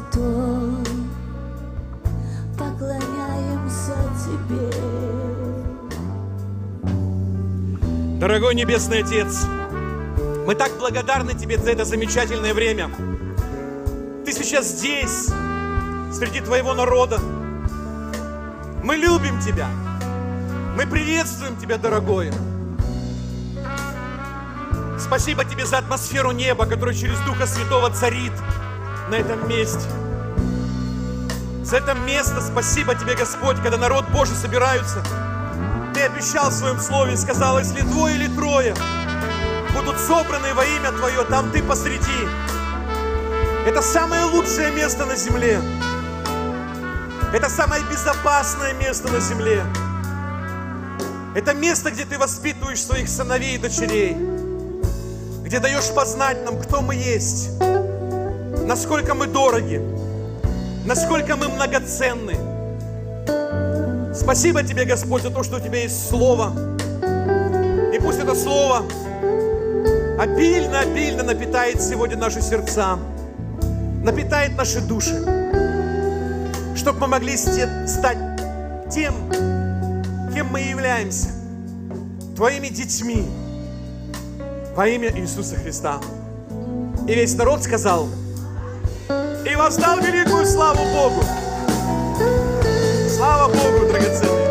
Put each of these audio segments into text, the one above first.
Святой, поклоняемся Тебе. Дорогой Небесный Отец, мы так благодарны Тебе за это замечательное время. Ты сейчас здесь, среди Твоего народа. Мы любим Тебя. Мы приветствуем Тебя, дорогой. Спасибо Тебе за атмосферу неба, которая через Духа Святого царит на этом месте. За это место спасибо Тебе, Господь, когда народ Божий собираются. Ты обещал в Своем Слове, сказал, если двое или трое будут собраны во имя Твое, там Ты посреди. Это самое лучшее место на земле. Это самое безопасное место на земле. Это место, где Ты воспитываешь своих сыновей и дочерей. Где даешь познать нам, кто мы есть, насколько мы дороги, насколько мы многоценны. Спасибо Тебе, Господь, за то, что у Тебя есть Слово. И пусть это Слово обильно напитает сегодня наши сердца, напитает наши души, чтобы мы могли стать тем, кем мы являемся, Твоими детьми, во имя Иисуса Христа. И весь народ сказал: и воздал великую славу Богу. Слава Богу, драгоценный.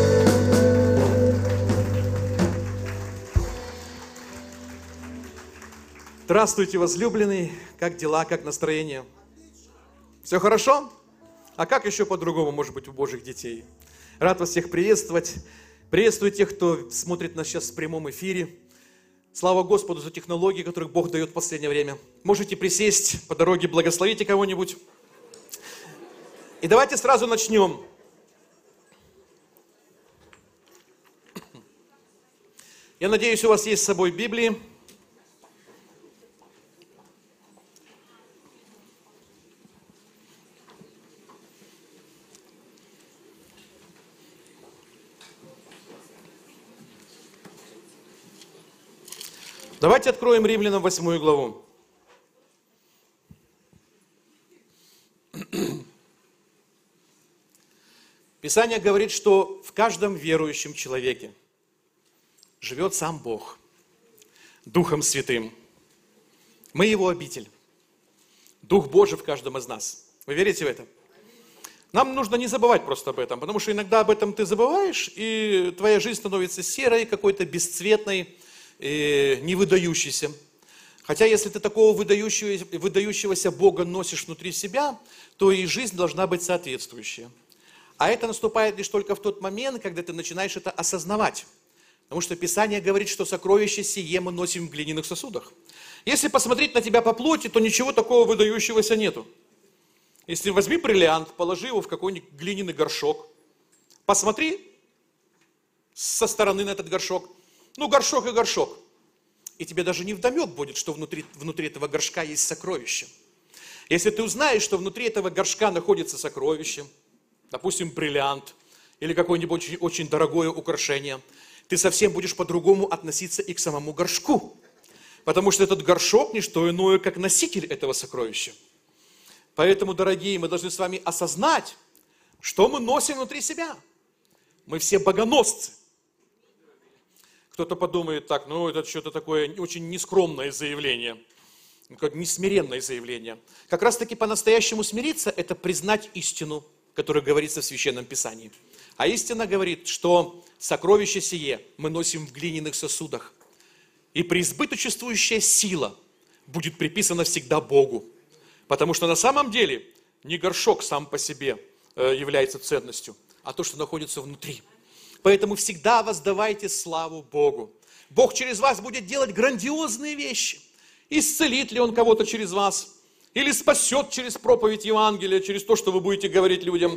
Здравствуйте, возлюбленный. Как дела, как настроение? Все хорошо? А как еще по-другому может быть у Божьих детей? Рад вас всех приветствовать. Приветствую тех, кто смотрит нас сейчас в прямом эфире. Слава Господу за технологии, которых Бог дает в последнее время. Можете присесть по дороге, благословите кого-нибудь. И давайте сразу начнем. Я надеюсь, у вас есть с собой Библии. Давайте откроем Римлянам 8 главу. Писание говорит, что в каждом верующем человеке живет сам Бог, Духом Святым. Мы Его обитель. Дух Божий в каждом из нас. Вы верите в это? Нам нужно не забывать просто об этом, потому что иногда об этом ты забываешь, и твоя жизнь становится серой, какой-то бесцветной, не выдающейся. Хотя если ты такого выдающегося Бога носишь внутри себя, то и жизнь должна быть соответствующая. А это наступает лишь только в тот момент, когда ты начинаешь это осознавать. Потому что Писание говорит, что сокровище сие мы носим в глиняных сосудах. Если посмотреть на тебя по плоти, то ничего такого выдающегося нету. Если возьми бриллиант, положи его в какой-нибудь глиняный горшок, посмотри со стороны на этот горшок. Ну, горшок и горшок. И тебе даже не вдомек будет, что внутри этого горшка есть сокровище. Если ты узнаешь, что внутри этого горшка находится сокровище, допустим, бриллиант или какое-нибудь очень, очень дорогое украшение, ты совсем будешь по-другому относиться и к самому горшку. Потому что этот горшок не что иное, как носитель этого сокровища. Поэтому, дорогие, мы должны с вами осознать, что мы носим внутри себя. Мы все богоносцы. Кто-то подумает так, ну это что-то такое очень нескромное заявление, несмиренное заявление. Как раз таки по-настоящему смириться – это признать истину, которая говорится в Священном Писании. А истина говорит, что сокровище сие мы носим в глиняных сосудах. И преизбыточествующая сила будет приписана всегда Богу. Потому что на самом деле не горшок сам по себе является ценностью, а то, что находится внутри. Поэтому всегда воздавайте славу Богу. Бог через вас будет делать грандиозные вещи. Исцелит ли Он кого-то через вас? Или спасет через проповедь Евангелия, через то, что вы будете говорить людям?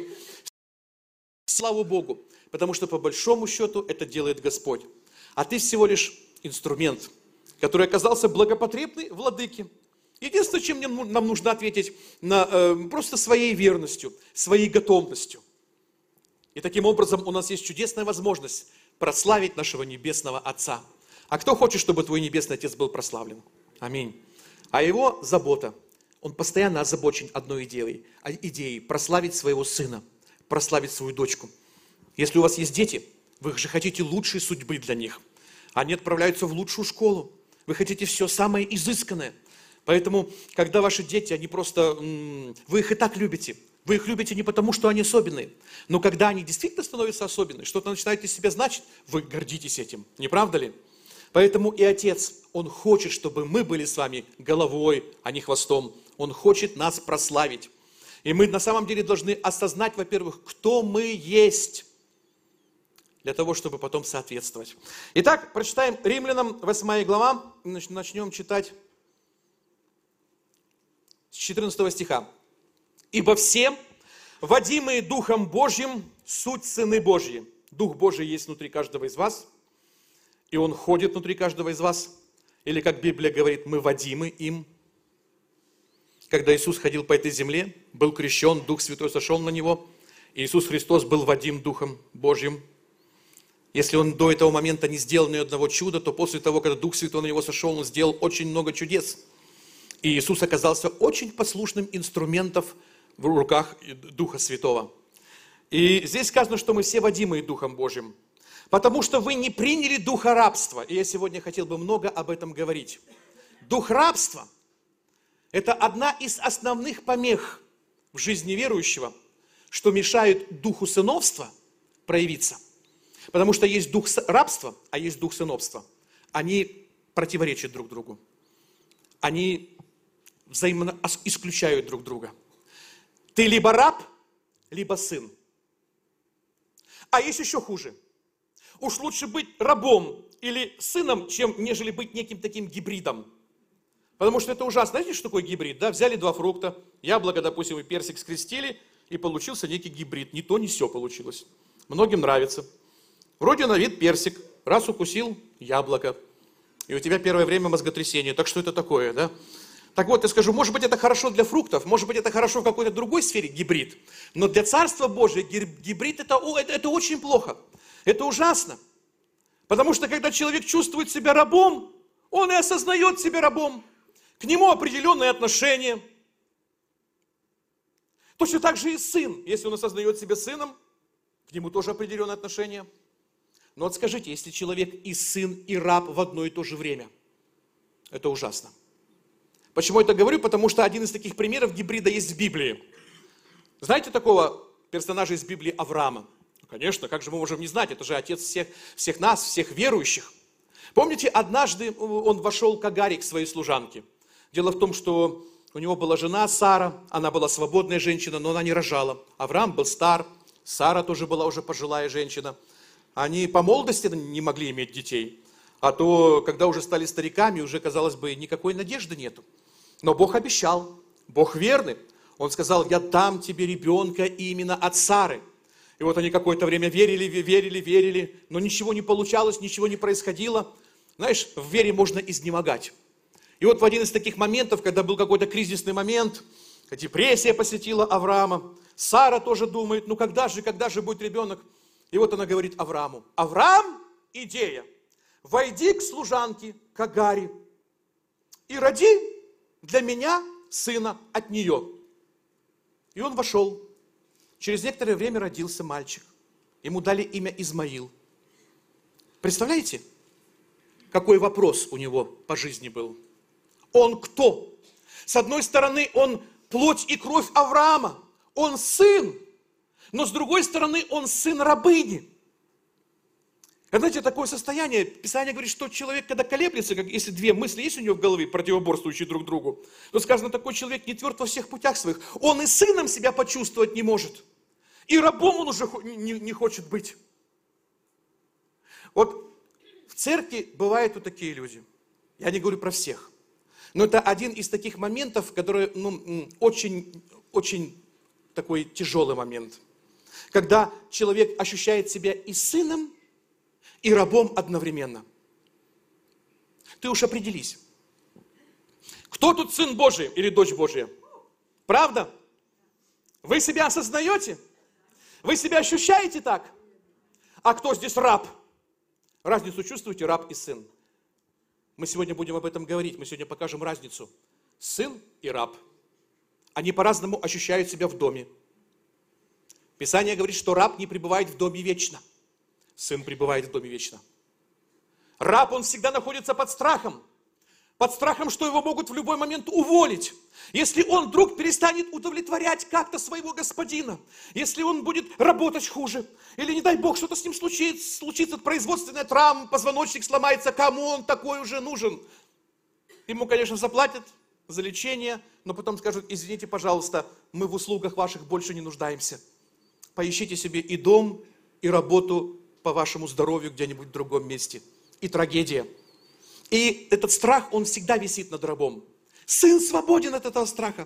Слава Богу, потому что по большому счету это делает Господь. А ты всего лишь инструмент, который оказался благопотребный владыке. Единственное, чем нам нужно ответить, просто своей верностью, своей готовностью. И таким образом у нас есть чудесная возможность прославить нашего Небесного Отца. А кто хочет, чтобы твой Небесный Отец был прославлен? Аминь. А Его забота Он постоянно озабочен одной идеей – прославить своего сына, прославить свою дочку. Если у вас есть дети, вы же хотите лучшей судьбы для них. Они отправляются в лучшую школу. Вы хотите все самое изысканное. Поэтому, когда ваши дети, они просто, вы их и так любите. Вы их любите не потому, что они особенные. Но когда они действительно становятся особенными, что-то начинает из себя значить, вы гордитесь этим. Не правда ли? Поэтому и Отец, Он хочет, чтобы мы были с вами головой, а не хвостом. Он хочет нас прославить. И мы на самом деле должны осознать, во-первых, кто мы есть, для того, чтобы потом соответствовать. Итак, прочитаем Римлянам 8 глава, начнем читать с 14 стиха. «Ибо все, водимые Духом Божьим, суть сыны Божьи». Дух Божий есть внутри каждого из вас, и Он ходит внутри каждого из вас. Или, как Библия говорит, мы водимы им. Когда Иисус ходил по этой земле, был крещен, Дух Святой сошел на Него, и Иисус Христос был водим Духом Божьим. Если Он до этого момента не сделал ни одного чуда, то после того, когда Дух Святой на Него сошел, Он сделал очень много чудес. И Иисус оказался очень послушным инструментом в руках Духа Святого. И здесь сказано, что мы все водимые Духом Божьим. Потому что вы не приняли духа рабства. И я сегодня хотел бы много об этом говорить. Дух рабства – это одна из основных помех в жизни верующего, что мешает духу сыновства проявиться. Потому что есть дух рабства, а есть дух сыновства. Они противоречат друг другу. Они взаимно исключают друг друга. Ты либо раб, либо сын. А есть еще хуже. Уж лучше быть рабом или сыном, нежели быть неким таким гибридом. Потому что это ужасно. Знаете, что такое гибрид? Да? Взяли два фрукта, яблоко, допустим, и персик скрестили, и получился некий гибрид. Ни то, ни сё получилось. Многим нравится. Вроде на вид персик, раз укусил яблоко, и у тебя первое время мозготрясение. Так что это такое, да? Так вот, я скажу, может быть, это хорошо для фруктов, может быть, это хорошо в какой-то другой сфере, гибрид. Но для Царства Божия гибрид это очень плохо. Это ужасно. Потому что, когда человек чувствует себя рабом, он и осознает себя рабом. К нему определенные отношения. Точно так же и сын. Если он осознает себя сыном, к нему тоже определенные отношения. Но вот скажите, если человек и сын, и раб в одно и то же время, это ужасно. Почему я это говорю? Потому что один из таких примеров гибрида есть в Библии. Знаете такого персонажа из Библии Авраама? Ну, конечно, как же мы можем не знать? Это же отец всех нас, всех верующих. Помните, однажды он вошел к Агаре, к своей служанке. Дело в том, что у него была жена Сара, она была свободная женщина, но она не рожала. Авраам был стар, Сара тоже была уже пожилая женщина. Они по молодости не могли иметь детей. А то, когда уже стали стариками, уже, казалось бы, никакой надежды нету. Но Бог обещал, Бог верный. Он сказал, я дам тебе ребенка именно от Сары. И вот они какое-то время верили, но ничего не получалось, ничего не происходило. Знаешь, в вере можно изнемогать. И вот в один из таких моментов, когда был какой-то кризисный момент, депрессия посетила Авраама, Сара тоже думает, ну когда же будет ребенок? И вот она говорит Аврааму, Авраам, идея, войди к служанке, к Агаре, и роди для меня сына от нее. И он вошел. Через некоторое время родился мальчик. Ему дали имя Измаил. Представляете, какой вопрос у него по жизни был? Он кто? С одной стороны, он плоть и кровь Авраама. Он сын. Но с другой стороны, он сын рабыни. Знаете, такое состояние, Писание говорит, что человек, когда колеблется, если две мысли есть у него в голове, противоборствующие друг другу, то сказано, такой человек не тверд во всех путях своих. Он и сыном себя почувствовать не может. И рабом он уже не хочет быть. Вот в церкви бывают вот такие люди. Я не говорю про всех. Но это один из таких моментов, который очень такой тяжелый момент. Когда человек ощущает себя и сыном, и рабом одновременно. Ты уж определись. Кто тут сын Божий или дочь Божья? Правда? Вы себя осознаете? Вы себя ощущаете так? А кто здесь раб? Разницу чувствуете, раб и сын? Мы сегодня будем об этом говорить, мы сегодня покажем разницу. Сын и раб. Они по-разному ощущают себя в доме. Писание говорит, что раб не пребывает в доме вечно. Сын пребывает в доме вечно. Раб, он всегда находится под страхом. Под страхом, что его могут в любой момент уволить. Если он вдруг перестанет удовлетворять как-то своего господина, если он будет работать хуже, или, не дай Бог, что-то с ним случится производственная травма, позвоночник сломается, кому он такой уже нужен? Ему, конечно, заплатят за лечение, но потом скажут: извините, пожалуйста, мы в услугах ваших больше не нуждаемся. Поищите себе и дом, и работу по вашему здоровью где-нибудь в другом месте. И трагедия. И этот страх, он всегда висит над рабом. Сын свободен от этого страха.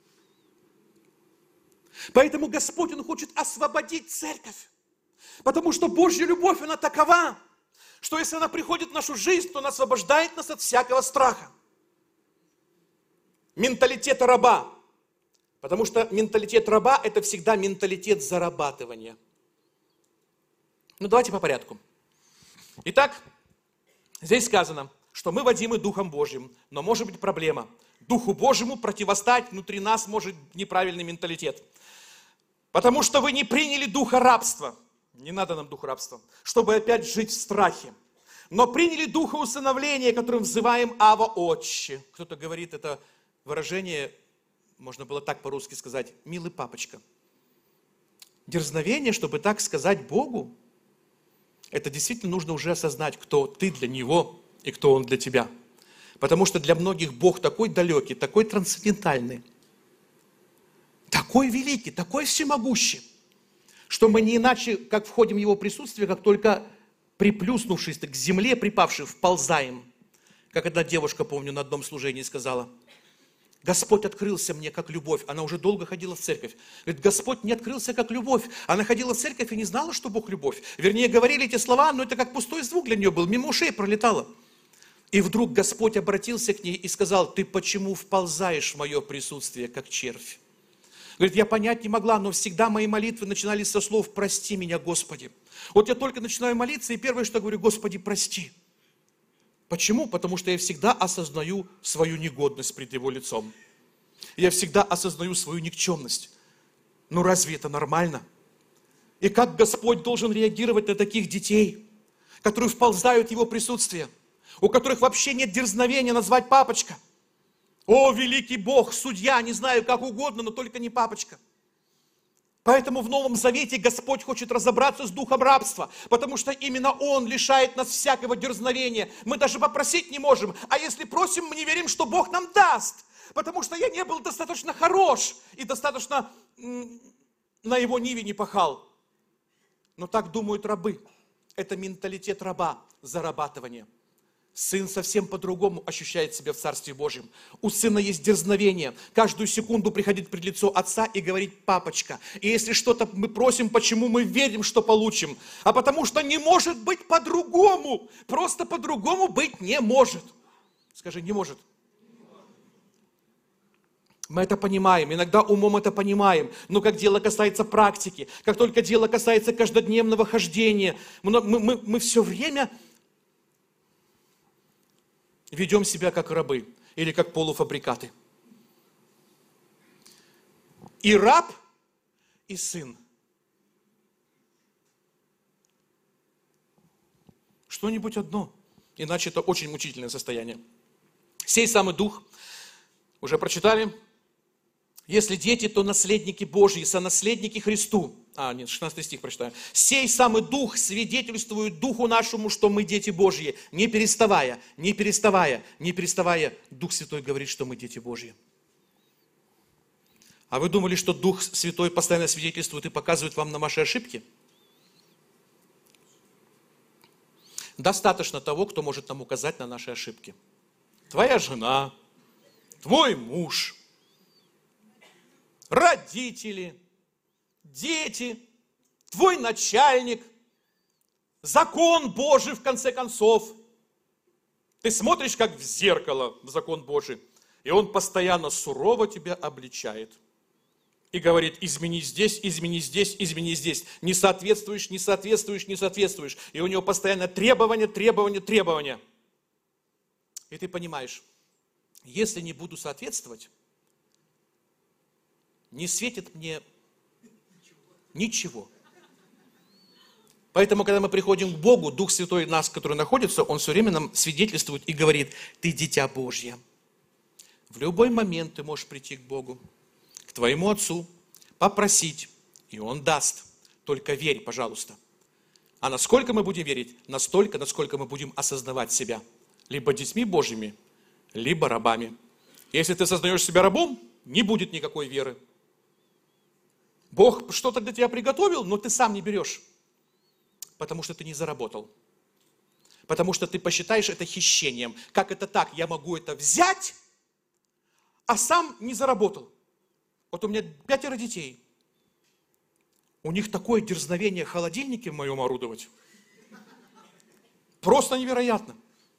Поэтому Господь, Он хочет освободить церковь. Потому что Божья любовь, она такова, что если она приходит в нашу жизнь, то она освобождает нас от всякого страха. Менталитет раба. Потому что менталитет раба – это всегда менталитет зарабатывания. Ну, давайте по порядку. Итак, здесь сказано, что мы водимы Духом Божьим, но может быть проблема. Духу Божьему противостать внутри нас может неправильный менталитет. Потому что вы не приняли духа рабства. Не надо нам духа рабства, чтобы опять жить в страхе. Но приняли духа усыновления, которым взываем Ава Отче. Кто-то говорит, это выражение, можно было так по-русски сказать, милый папочка. Дерзновение, чтобы так сказать Богу, это действительно нужно уже осознать, кто ты для Него и кто Он для тебя. Потому что для многих Бог такой далекий, такой трансцендентальный, такой великий, такой всемогущий, что мы не иначе, как входим в Его присутствие, как только приплюснувшись к земле, припавший, вползаем. Как одна девушка, помню, на одном служении сказала: Господь открылся мне как любовь. Она уже долго ходила в церковь. Говорит, Господь не открылся как любовь. Она ходила в церковь и не знала, что Бог любовь. Вернее, говорили эти слова, но это как пустой звук для нее был, мимо ушей пролетало. И вдруг Господь обратился к ней и сказал: ты почему вползаешь в мое присутствие, как червь? Говорит, я понять не могла, но всегда мои молитвы начинались со слов: прости меня, Господи. Вот я только начинаю молиться, и первое, что говорю: Господи, прости. Почему? Потому что я всегда осознаю свою негодность пред Его лицом. Я всегда осознаю свою никчемность. Ну разве это нормально? И как Господь должен реагировать на таких детей, которые вползают в Его присутствие, у которых вообще нет дерзновения назвать папочка? О, великий Бог, судья, не знаю, как угодно, но только не папочка. Поэтому в Новом Завете Господь хочет разобраться с духом рабства, потому что именно Он лишает нас всякого дерзновения. Мы даже попросить не можем, а если просим, мы не верим, что Бог нам даст, потому что я не был достаточно хорош и достаточно на Его ниве не пахал. Но так думают рабы. Это менталитет раба, зарабатывание. Сын совсем по-другому ощущает себя в Царстве Божьем. У сына есть дерзновение. Каждую секунду приходить пред лицо отца и говорить: папочка. И если что-то мы просим, почему мы верим, что получим? А потому что не может быть по-другому. Просто по-другому быть не может. Скажи, не может. Мы это понимаем, иногда умом это понимаем, но как дело касается практики, как только дело касается каждодневного хождения, мы все время ведем себя как рабы или как полуфабрикаты. И раб, и сын. Что-нибудь одно, иначе это очень мучительное состояние. Сей самый дух, уже прочитали, если дети, то наследники Божьи, сонаследники Христу. 16 стих прочитаю. Сей самый Дух свидетельствует Духу нашему, что мы дети Божьи. Не переставая, Дух Святой говорит, что мы дети Божьи. А вы думали, что Дух Святой постоянно свидетельствует и показывает вам на ваши ошибки? Достаточно того, кто может нам указать на наши ошибки. Твоя жена, твой муж, родители, дети, твой начальник, закон Божий, в конце концов. Ты смотришь, как в зеркало, в закон Божий, и он постоянно сурово тебя обличает. И говорит: измени здесь, измени здесь, измени здесь. Не соответствуешь, не соответствуешь, не соответствуешь. И у него постоянно требования, требования, требования. И ты понимаешь, если не буду соответствовать, не светит мне ничего. Поэтому, когда мы приходим к Богу, Дух Святой нас, который находится, Он все время нам свидетельствует и говорит: ты дитя Божье. В любой момент ты можешь прийти к Богу, к твоему Отцу, попросить, и Он даст. Только верь, пожалуйста. А насколько мы будем верить? Настолько, насколько мы будем осознавать себя либо детьми Божьими, либо рабами. Если ты осознаешь себя рабом, не будет никакой веры. Бог что-то для тебя приготовил, но ты сам не берешь. Потому что ты не заработал. Потому что ты посчитаешь это хищением. Как это так? Я могу это взять, а сам не заработал. Вот у меня 5 детей. У них такое дерзновение холодильники в моем орудовать. Просто невероятно.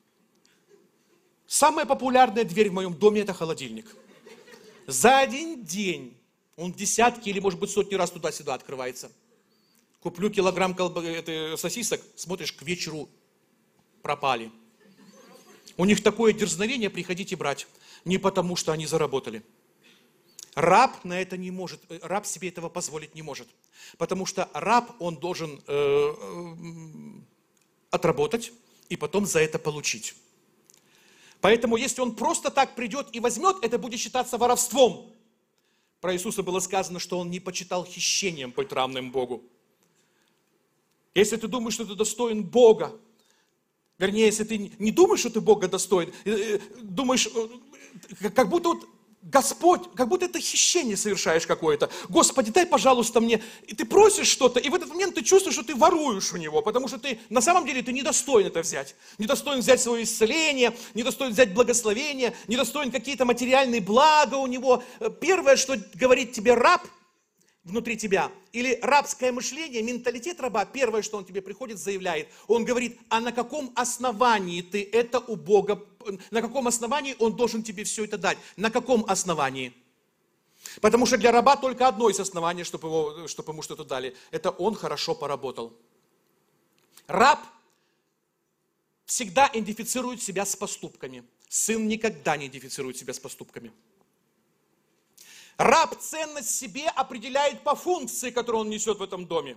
Самая популярная дверь в моем доме – это холодильник. За один день он десятки или, может быть, сотни раз туда-сюда открывается. Куплю килограмм сосисок, смотришь, к вечеру пропали. У них такое дерзновение приходить и брать. Не потому, что они заработали. Раб на это не может, раб себе этого позволить не может. Потому что раб, он должен отработать и потом за это получить. Поэтому, если он просто так придет и возьмет, это будет считаться воровством. Про Иисуса было сказано, что он не почитал хищением быть равным Богу. Если ты думаешь, что ты достоин Бога, вернее, если ты не думаешь, что ты Бога достоин, думаешь, как будто вот Господь, как будто это хищение совершаешь какое-то. Господи, дай, пожалуйста, мне. И ты просишь что-то, и в этот момент ты чувствуешь, что ты воруешь у него, потому что ты, на самом деле, ты не достоин это взять. Не достоин взять свое исцеление, не достоин взять благословение, не достоин какие-то материальные блага у него. Первое, что говорит тебе раб внутри тебя, или рабское мышление, менталитет раба, первое, что он тебе приходит, заявляет, он говорит: а на каком основании ты это у Бога, на каком основании он должен тебе все это дать? На каком основании? Потому что для раба только одно из оснований, чтобы ему что-то дали, это он хорошо поработал. Раб всегда идентифицирует себя с поступками. Сын никогда не идентифицирует себя с поступками. Раб ценность себе определяет по функции, которую он несет в этом доме.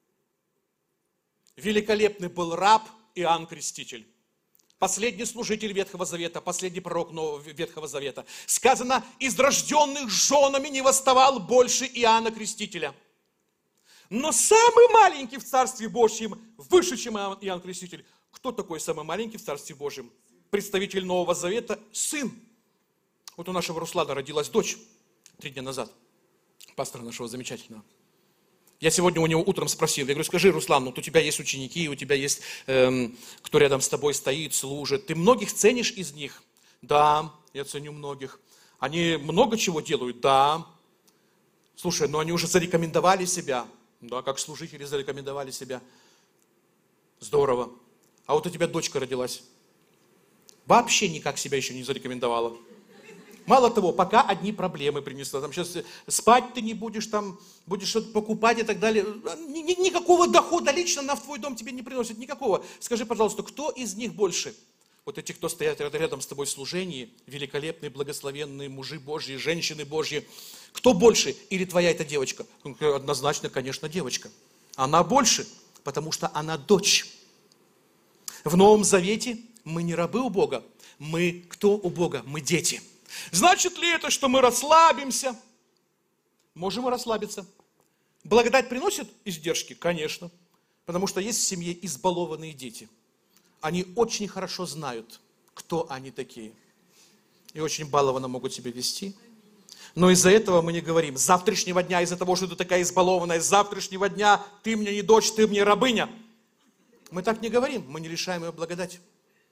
Великолепный был раб Иоанн Креститель. Последний служитель Ветхого Завета, последний пророк Ветхого Завета. Сказано: из рожденных женами не восставал больше Иоанна Крестителя. Но самый маленький в Царстве Божьем выше, чем Иоанн Креститель. Кто такой самый маленький в Царстве Божьем? Представитель Нового Завета, сын. Вот у нашего Руслана родилась дочь 3 дня назад, пастора нашего замечательного. Я сегодня у него утром спросил, я говорю: скажи, Руслан, вот у тебя есть ученики, у тебя есть, кто рядом с тобой стоит, служит. Ты многих ценишь из них? Да, я ценю многих. Они много чего делают? Да. Слушай, но они уже зарекомендовали себя. Да, как служители зарекомендовали себя. Здорово. А вот у тебя дочка родилась. Вообще никак себя еще не зарекомендовала. Мало того, пока одни проблемы принесла. Там сейчас спать ты не будешь, там будешь что-то покупать и так далее. Никакого дохода лично она в твой дом тебе не приносит. Никакого. Скажи, пожалуйста, кто из них больше? Вот эти, кто стоят рядом с тобой в служении, великолепные, благословенные мужи Божьи, женщины Божьи. Кто больше? Или твоя эта девочка? Однозначно, конечно, девочка. Она больше, потому что она дочь. В Новом Завете мы не рабы у Бога. Мы кто у Бога? Мы дети. Значит ли это, что мы расслабимся? Можем и расслабиться. Благодать приносит издержки? Конечно. Потому что есть в семье избалованные дети. Они очень хорошо знают, кто они такие. И очень балованно могут себя вести. Но из-за этого мы не говорим: с завтрашнего дня, из-за того, что ты такая избалованная, с завтрашнего дня ты мне не дочь, ты мне рабыня. Мы так не говорим, мы не лишаем ее благодати.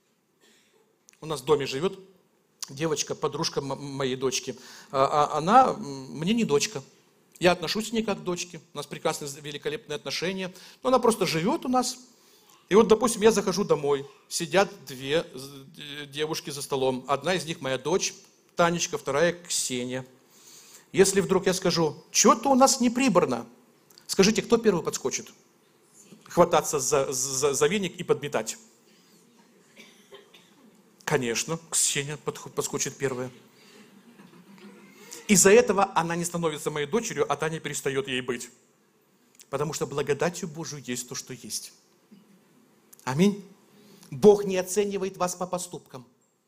У нас в доме живет девочка, подружка моей дочки. Она мне не дочка. Я отношусь к ней как к дочке. У нас прекрасные, великолепные отношения. Но она просто живет у нас. И вот, допустим, я захожу домой. Сидят 2 девушки за столом. Одна из них моя дочь, Танечка, вторая Ксения. Если вдруг я скажу: что-то у нас не прибрано, скажите, кто первый подскочит? Хвататься за веник и подметать. Конечно, Ксения подскочит первая. Из-за этого она не становится моей дочерью, а Таня перестает ей быть. Потому что благодатью Божию есть то, что есть. Аминь. Бог не оценивает вас по поступкам.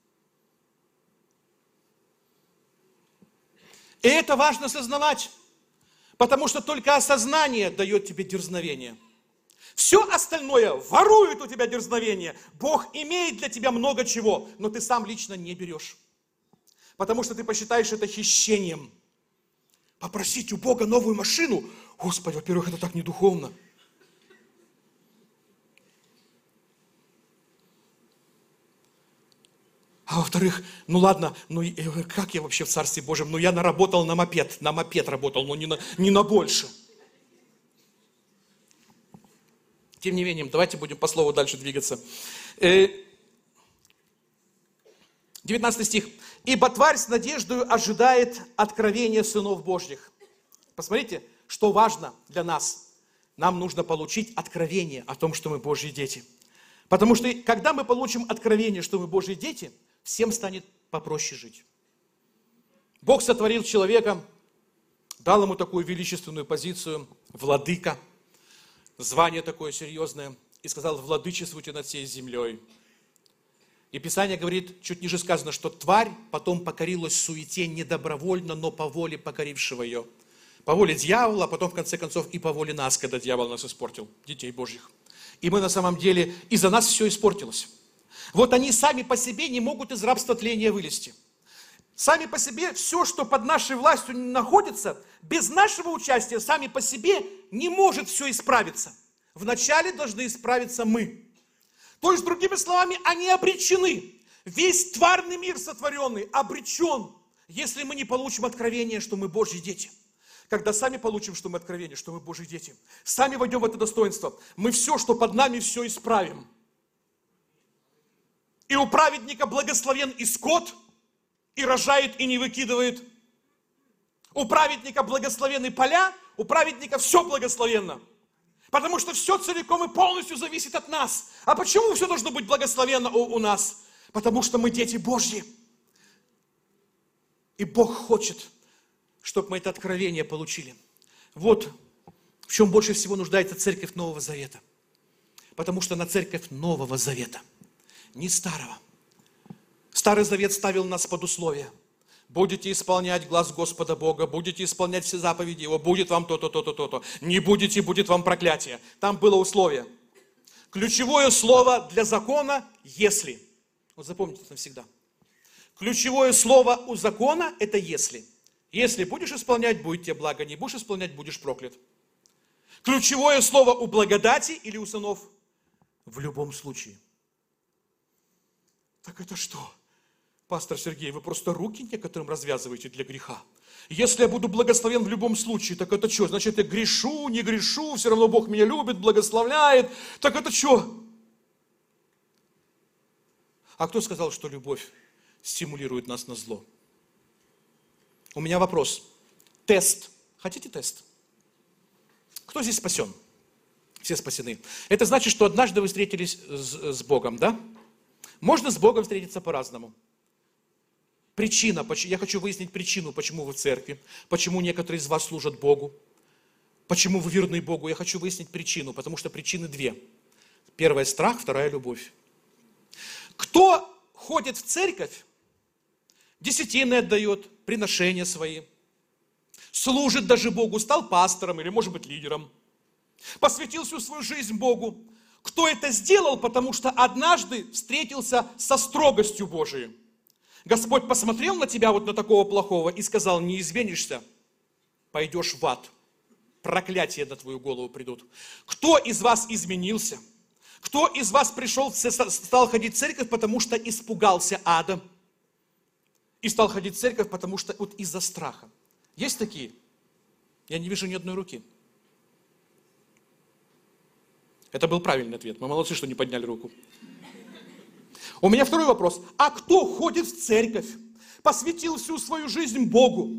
И это важно осознавать, потому что только осознание дает тебе дерзновение. Все остальное ворует у тебя дерзновение. Бог имеет для тебя много чего, но ты сам лично не берешь. Потому что ты посчитаешь это хищением. Попросить у Бога новую машину, Господи, во-первых, это так недуховно. А во-вторых, ну ладно, ну как я вообще в Царстве Божьем? Ну я наработал на мопед работал, но не на больше. Тем не менее, давайте будем по слову дальше двигаться. 19 стих. «Ибо тварь с надеждою ожидает откровения сынов Божьих». Посмотрите, что важно для нас. Нам нужно получить откровение о том, что мы Божьи дети. Потому что когда мы получим откровение, что мы Божьи дети, всем станет попроще жить. Бог сотворил человека, дал ему такую величественную позицию, владыка, звание такое серьезное, и сказал: владычествуйте над всей землей. И Писание говорит, чуть ниже сказано, что тварь потом покорилась суете не добровольно, но по воле покорившего ее. По воле дьявола, а потом в конце концов и по воле нас, когда дьявол нас испортил, детей Божьих. И мы на самом деле, из-за нас все испортилось. Вот они сами по себе не могут из рабства тления вылезти. Сами по себе все, что под нашей властью находится, без нашего участия, сами по себе не может все исправиться. Вначале должны исправиться мы. То есть, другими словами, они обречены. Весь тварный мир сотворенный обречен, если мы не получим откровение, что мы Божьи дети. Когда сами получим, что мы откровение, что мы Божьи дети, сами войдем в это достоинство, мы все, что под нами, все исправим. И у праведника благословен и скот, и рожает, и не выкидывает. У праведника благословенны поля, у праведника все благословенно. Потому что все целиком и полностью зависит от нас. А почему все должно быть благословенно у нас? Потому что мы дети Божьи. И Бог хочет, чтобы мы это откровение получили. Вот в чем больше всего нуждается церковь Нового Завета. Потому что на церковь Нового Завета, не Старого. Старый Завет ставил нас под условия. Будете исполнять глаз Господа Бога, будете исполнять все заповеди Его, будет вам то-то, то-то, то-то. Не будете, будет вам проклятие. Там было условие. Ключевое слово для закона – «если». Вот запомните это навсегда. Ключевое слово у закона – это «если». Если будешь исполнять, будет тебе благо, не будешь исполнять, будешь проклят. Ключевое слово у благодати или у сынов – в любом случае. Так это что? Пастор Сергей, вы просто руки некоторым развязываете для греха. Если я буду благословен в любом случае, так это что? Значит, я грешу, не грешу, все равно Бог меня любит, благословляет. Так это что? А кто сказал, что любовь стимулирует нас на зло? У меня вопрос. Тест. Хотите тест? Кто здесь спасен? Все спасены. Это значит, что однажды вы встретились с Богом, да? Можно с Богом встретиться по-разному. Причина, я хочу выяснить причину, почему вы в церкви, почему некоторые из вас служат Богу, почему вы верны Богу. Я хочу выяснить причину, потому что причины две. Первая – страх, вторая – любовь. Кто ходит в церковь, десятины отдает, приношения свои, служит даже Богу, стал пастором или, может быть, лидером, посвятил всю свою жизнь Богу. Кто это сделал, потому что однажды встретился со строгостью Божией. Господь посмотрел на тебя, вот на такого плохого, и сказал: не изменишься, пойдешь в ад. Проклятия на твою голову придут. Кто из вас изменился? Кто из вас пришел, стал ходить в церковь, потому что испугался ада? И стал ходить в церковь, потому что вот из-за страха. Есть такие? Я не вижу ни одной руки. Это был правильный ответ. Мы молодцы, что не подняли руку. У меня второй вопрос. А кто ходит в церковь, посвятил всю свою жизнь Богу,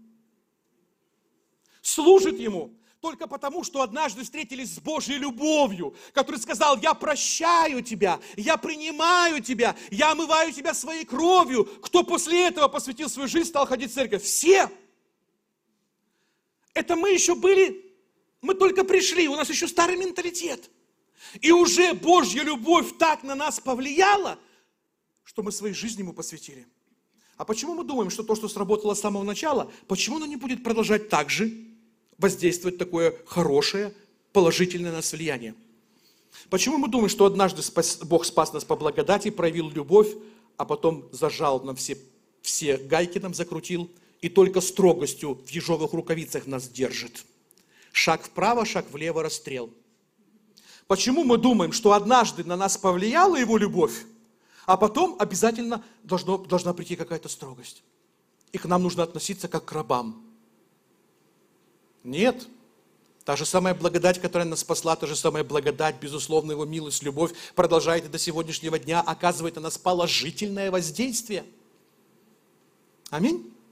служит Ему только потому, что однажды встретились с Божьей любовью, который сказал: я прощаю тебя, я принимаю тебя, я омываю тебя своей кровью. Кто после этого посвятил свою жизнь, стал ходить в церковь? Все. Это мы еще были, мы только пришли, у нас еще старый менталитет. И уже Божья любовь так на нас повлияла, что мы своей жизни Ему посвятили. А почему мы думаем, что то, что сработало с самого начала, почему оно не будет продолжать так же воздействовать такое хорошее, положительное на нас влияние? Почему мы думаем, что однажды Бог спас нас по благодати, проявил любовь, а потом зажал нам все гайки, нам закрутил, и только строгостью в ежовых рукавицах нас держит? Шаг вправо, шаг влево, расстрел. Почему мы думаем, что однажды на нас повлияла Его любовь, а потом обязательно должна прийти какая-то строгость? И к нам нужно относиться как к рабам. Нет. Та же самая благодать, которая нас спасла, та же самая благодать, безусловно, Его милость, любовь продолжает и до сегодняшнего дня, оказывает на нас положительное воздействие. Аминь.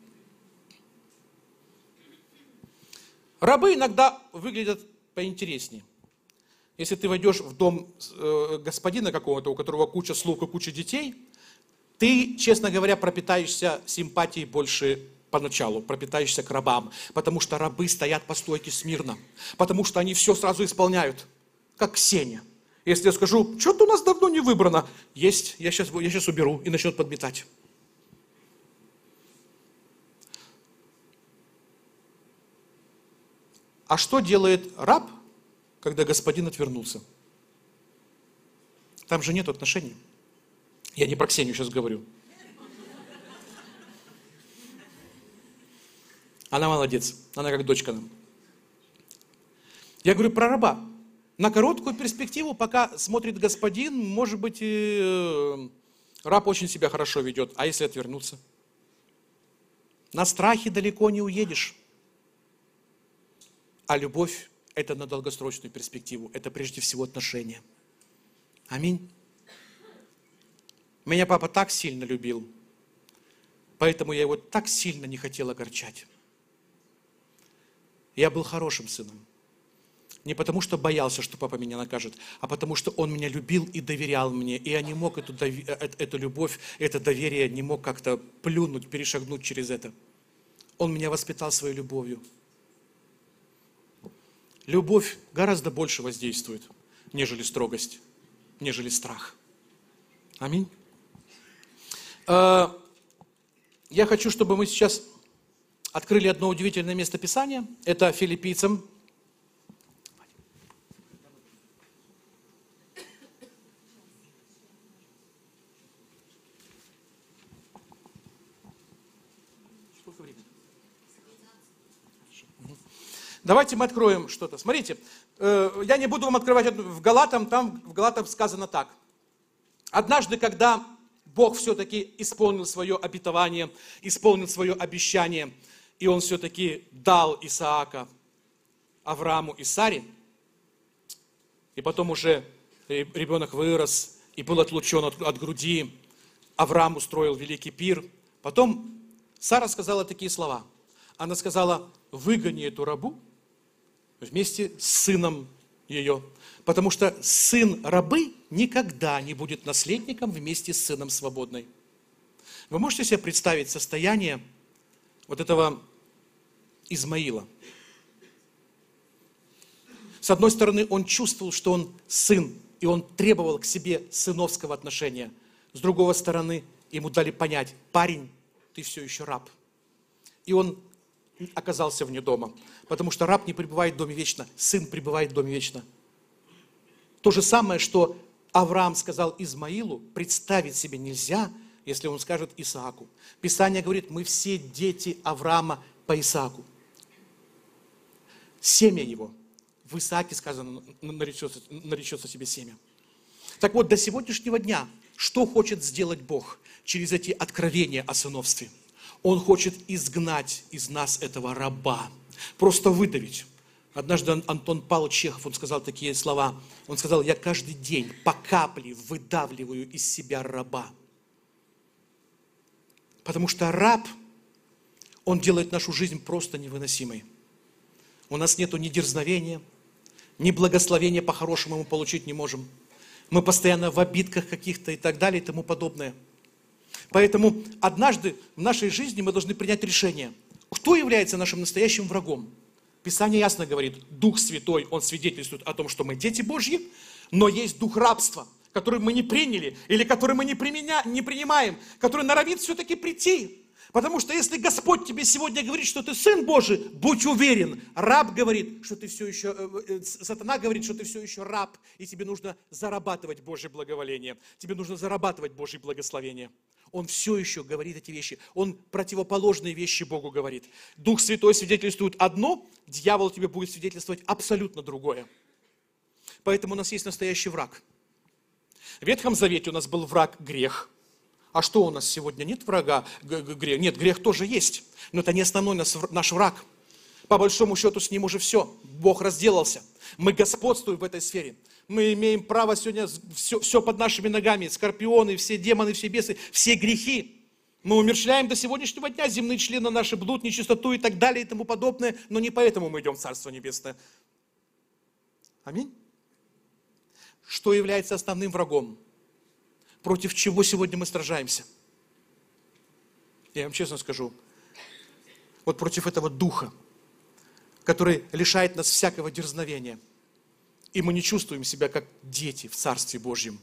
Рабы иногда выглядят поинтереснее. Если ты войдешь в дом господина какого-то, у которого куча слуг и куча детей, ты, честно говоря, пропитаешься симпатией больше поначалу, пропитаешься к рабам, потому что рабы стоят по стойке смирно, потому что они все сразу исполняют, как Ксения. Если я скажу, что-то у нас давно не выбрано, есть, я сейчас уберу, и начнет подметать. А что делает раб, когда господин отвернулся? Там же нет отношений. Я не про Ксению сейчас говорю. Она молодец, она как дочка нам. Я говорю про раба. На короткую перспективу, пока смотрит господин, может быть, раб очень себя хорошо ведет. А если отвернуться? На страхе далеко не уедешь. А любовь – это на долгосрочную перспективу. Это прежде всего отношения. Аминь. Меня папа так сильно любил, поэтому я его так сильно не хотел огорчать. Я был хорошим сыном. Не потому, что боялся, что папа меня накажет, а потому, что он меня любил и доверял мне. И я не мог эту любовь, это доверие, не мог как-то плюнуть, перешагнуть через это. Он меня воспитал своей любовью. Любовь гораздо больше воздействует, нежели строгость, нежели страх. Аминь. Я хочу, чтобы мы сейчас открыли одно удивительное место Писания. Это Филиппийцам. Сколько времени? Давайте мы откроем что-то. Смотрите, я не буду вам открывать в Галатам, там в Галатам сказано так. Однажды, когда Бог все-таки исполнил свое обетование, исполнил свое обещание, и Он все-таки дал Исаака Аврааму и Саре, и потом уже ребенок вырос и был отлучен от груди, Авраам устроил великий пир. Потом Сара сказала такие слова. Она сказала: выгони эту рабу вместе с сыном ее, потому что сын рабы никогда не будет наследником вместе с сыном свободной. Вы можете себе представить состояние вот этого Измаила? С одной стороны, он чувствовал, что он сын, и он требовал к себе сыновского отношения. С другой стороны, ему дали понять: парень, ты все еще раб. И он оказался вне дома, потому что раб не пребывает в доме вечно, сын пребывает в доме вечно. То же самое, что Авраам сказал Измаилу, представить себе нельзя, если он скажет Исааку. Писание говорит: мы все дети Авраама по Исааку. Семя его, в Исааке сказано, наречется себе семя. Так вот, до сегодняшнего дня, что хочет сделать Бог через эти откровения о сыновстве? Он хочет изгнать из нас этого раба, просто выдавить. Однажды Антон Павлович Чехов, он сказал такие слова. Он сказал: я каждый день по капле выдавливаю из себя раба. Потому что раб, он делает нашу жизнь просто невыносимой. У нас нету ни дерзновения, ни благословения по-хорошему мы получить не можем. Мы постоянно в обидках каких-то и так далее и тому подобное. Поэтому однажды в нашей жизни мы должны принять решение, кто является нашим настоящим врагом. Писание ясно говорит, Дух Святой, Он свидетельствует о том, что мы дети Божьи, но есть дух рабства, который мы не приняли, или который мы не принимаем, который норовит все-таки прийти. Потому что если Господь тебе сегодня говорит, что ты Сын Божий, будь уверен, раб говорит, что ты все еще, сатана говорит, что ты все еще раб, и тебе нужно зарабатывать Божье благоволение, тебе нужно зарабатывать Божье благословение. Он все еще говорит эти вещи, он противоположные вещи Богу говорит. Дух Святой свидетельствует одно, дьявол тебе будет свидетельствовать абсолютно другое. Поэтому у нас есть настоящий враг. В Ветхом Завете у нас был враг грех. А что у нас сегодня? Нет врага? Нет, грех тоже есть. Но это не основной наш враг. По большому счету с ним уже все. Бог разделался. Мы господствуем в этой сфере. Мы имеем право сегодня, все под нашими ногами. Скорпионы, все демоны, все бесы, все грехи. Мы умерщвляем до сегодняшнего дня земные члены наши, блуд, нечистоту и так далее и тому подобное. Но не поэтому мы идем в Царство Небесное. Аминь. Что является основным врагом? Против чего сегодня мы сражаемся? Я вам честно скажу, вот против этого духа, который лишает нас всякого дерзновения. И мы не чувствуем себя как дети в Царстве Божьем.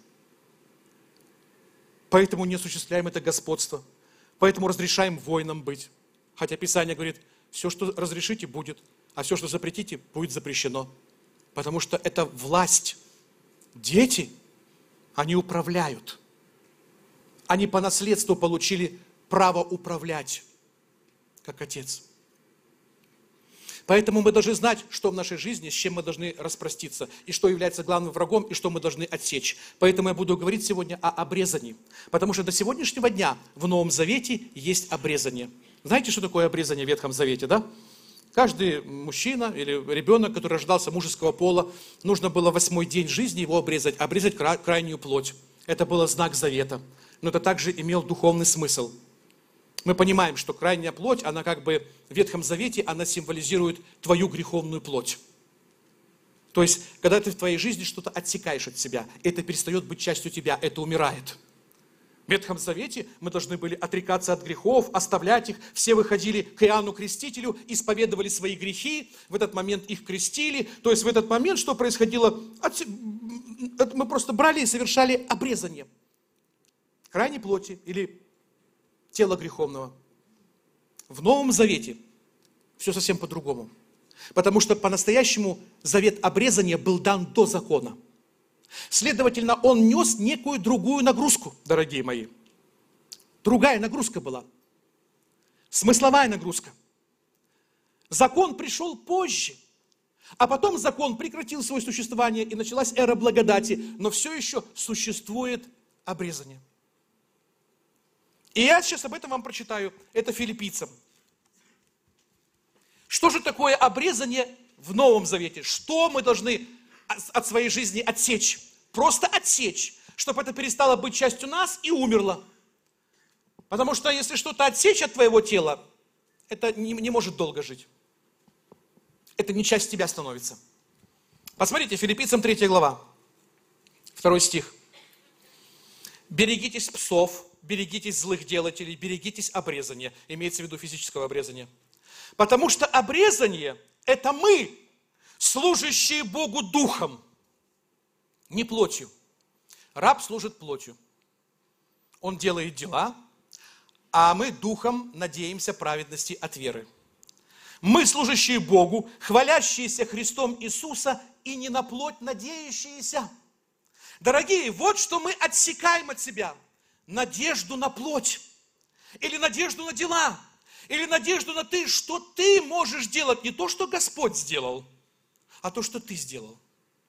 Поэтому не осуществляем это господство. Поэтому разрешаем воинам быть. Хотя Писание говорит, все, что разрешите, будет. А все, что запретите, будет запрещено. Потому что это власть. Дети, они управляют. Они по наследству получили право управлять, как отец. Поэтому мы должны знать, что в нашей жизни, с чем мы должны распроститься, и что является главным врагом, и что мы должны отсечь. Поэтому я буду говорить сегодня о обрезании. Потому что до сегодняшнего дня в Новом Завете есть обрезание. Знаете, что такое обрезание в Ветхом Завете, да? Каждый мужчина или ребенок, который рождался мужеского пола, нужно было в 8-й день жизни его обрезать крайнюю плоть. Это был знак завета. Но это также имел духовный смысл. Мы понимаем, что крайняя плоть, она как бы в Ветхом Завете, она символизирует твою греховную плоть. То есть, когда ты в твоей жизни что-то отсекаешь от себя, это перестает быть частью тебя, это умирает. В Ветхом Завете мы должны были отрекаться от грехов, оставлять их. Все выходили к Иоанну Крестителю, исповедовали свои грехи, в этот момент их крестили. То есть в этот момент что происходило? Мы просто брали и совершали обрезание крайней плоти или тела греховного. В Новом Завете все совсем по-другому. Потому что по-настоящему завет обрезания был дан до закона. Следовательно, он нес некую другую нагрузку, дорогие мои. Другая нагрузка была. Смысловая нагрузка. Закон пришел позже. А потом закон прекратил свое существование, и началась эра благодати. Но все еще существует обрезание. И я сейчас об этом вам прочитаю. Это Филиппийцам. Что же такое обрезание в Новом Завете? Что мы должны от своей жизни отсечь? Просто отсечь, чтобы это перестало быть частью нас и умерло. Потому что если что-то отсечь от твоего тела, это не может долго жить. Это не часть тебя становится. Посмотрите, Филиппийцам 3 глава, 2 стих. «Берегитесь псов, берегитесь злых делателей, берегитесь обрезания». Имеется в виду физического обрезания. Потому что обрезание – это мы, служащие Богу духом, не плотью. Раб служит плотью. Он делает дела, а мы духом надеемся праведности от веры. Мы, служащие Богу, хвалящиеся Христом Иисуса и не на плоть надеющиеся. Дорогие, вот что мы отсекаем от себя. Надежду на плоть, или надежду на дела, или надежду на ты, что ты можешь делать, не то, что Господь сделал, а то, что ты сделал.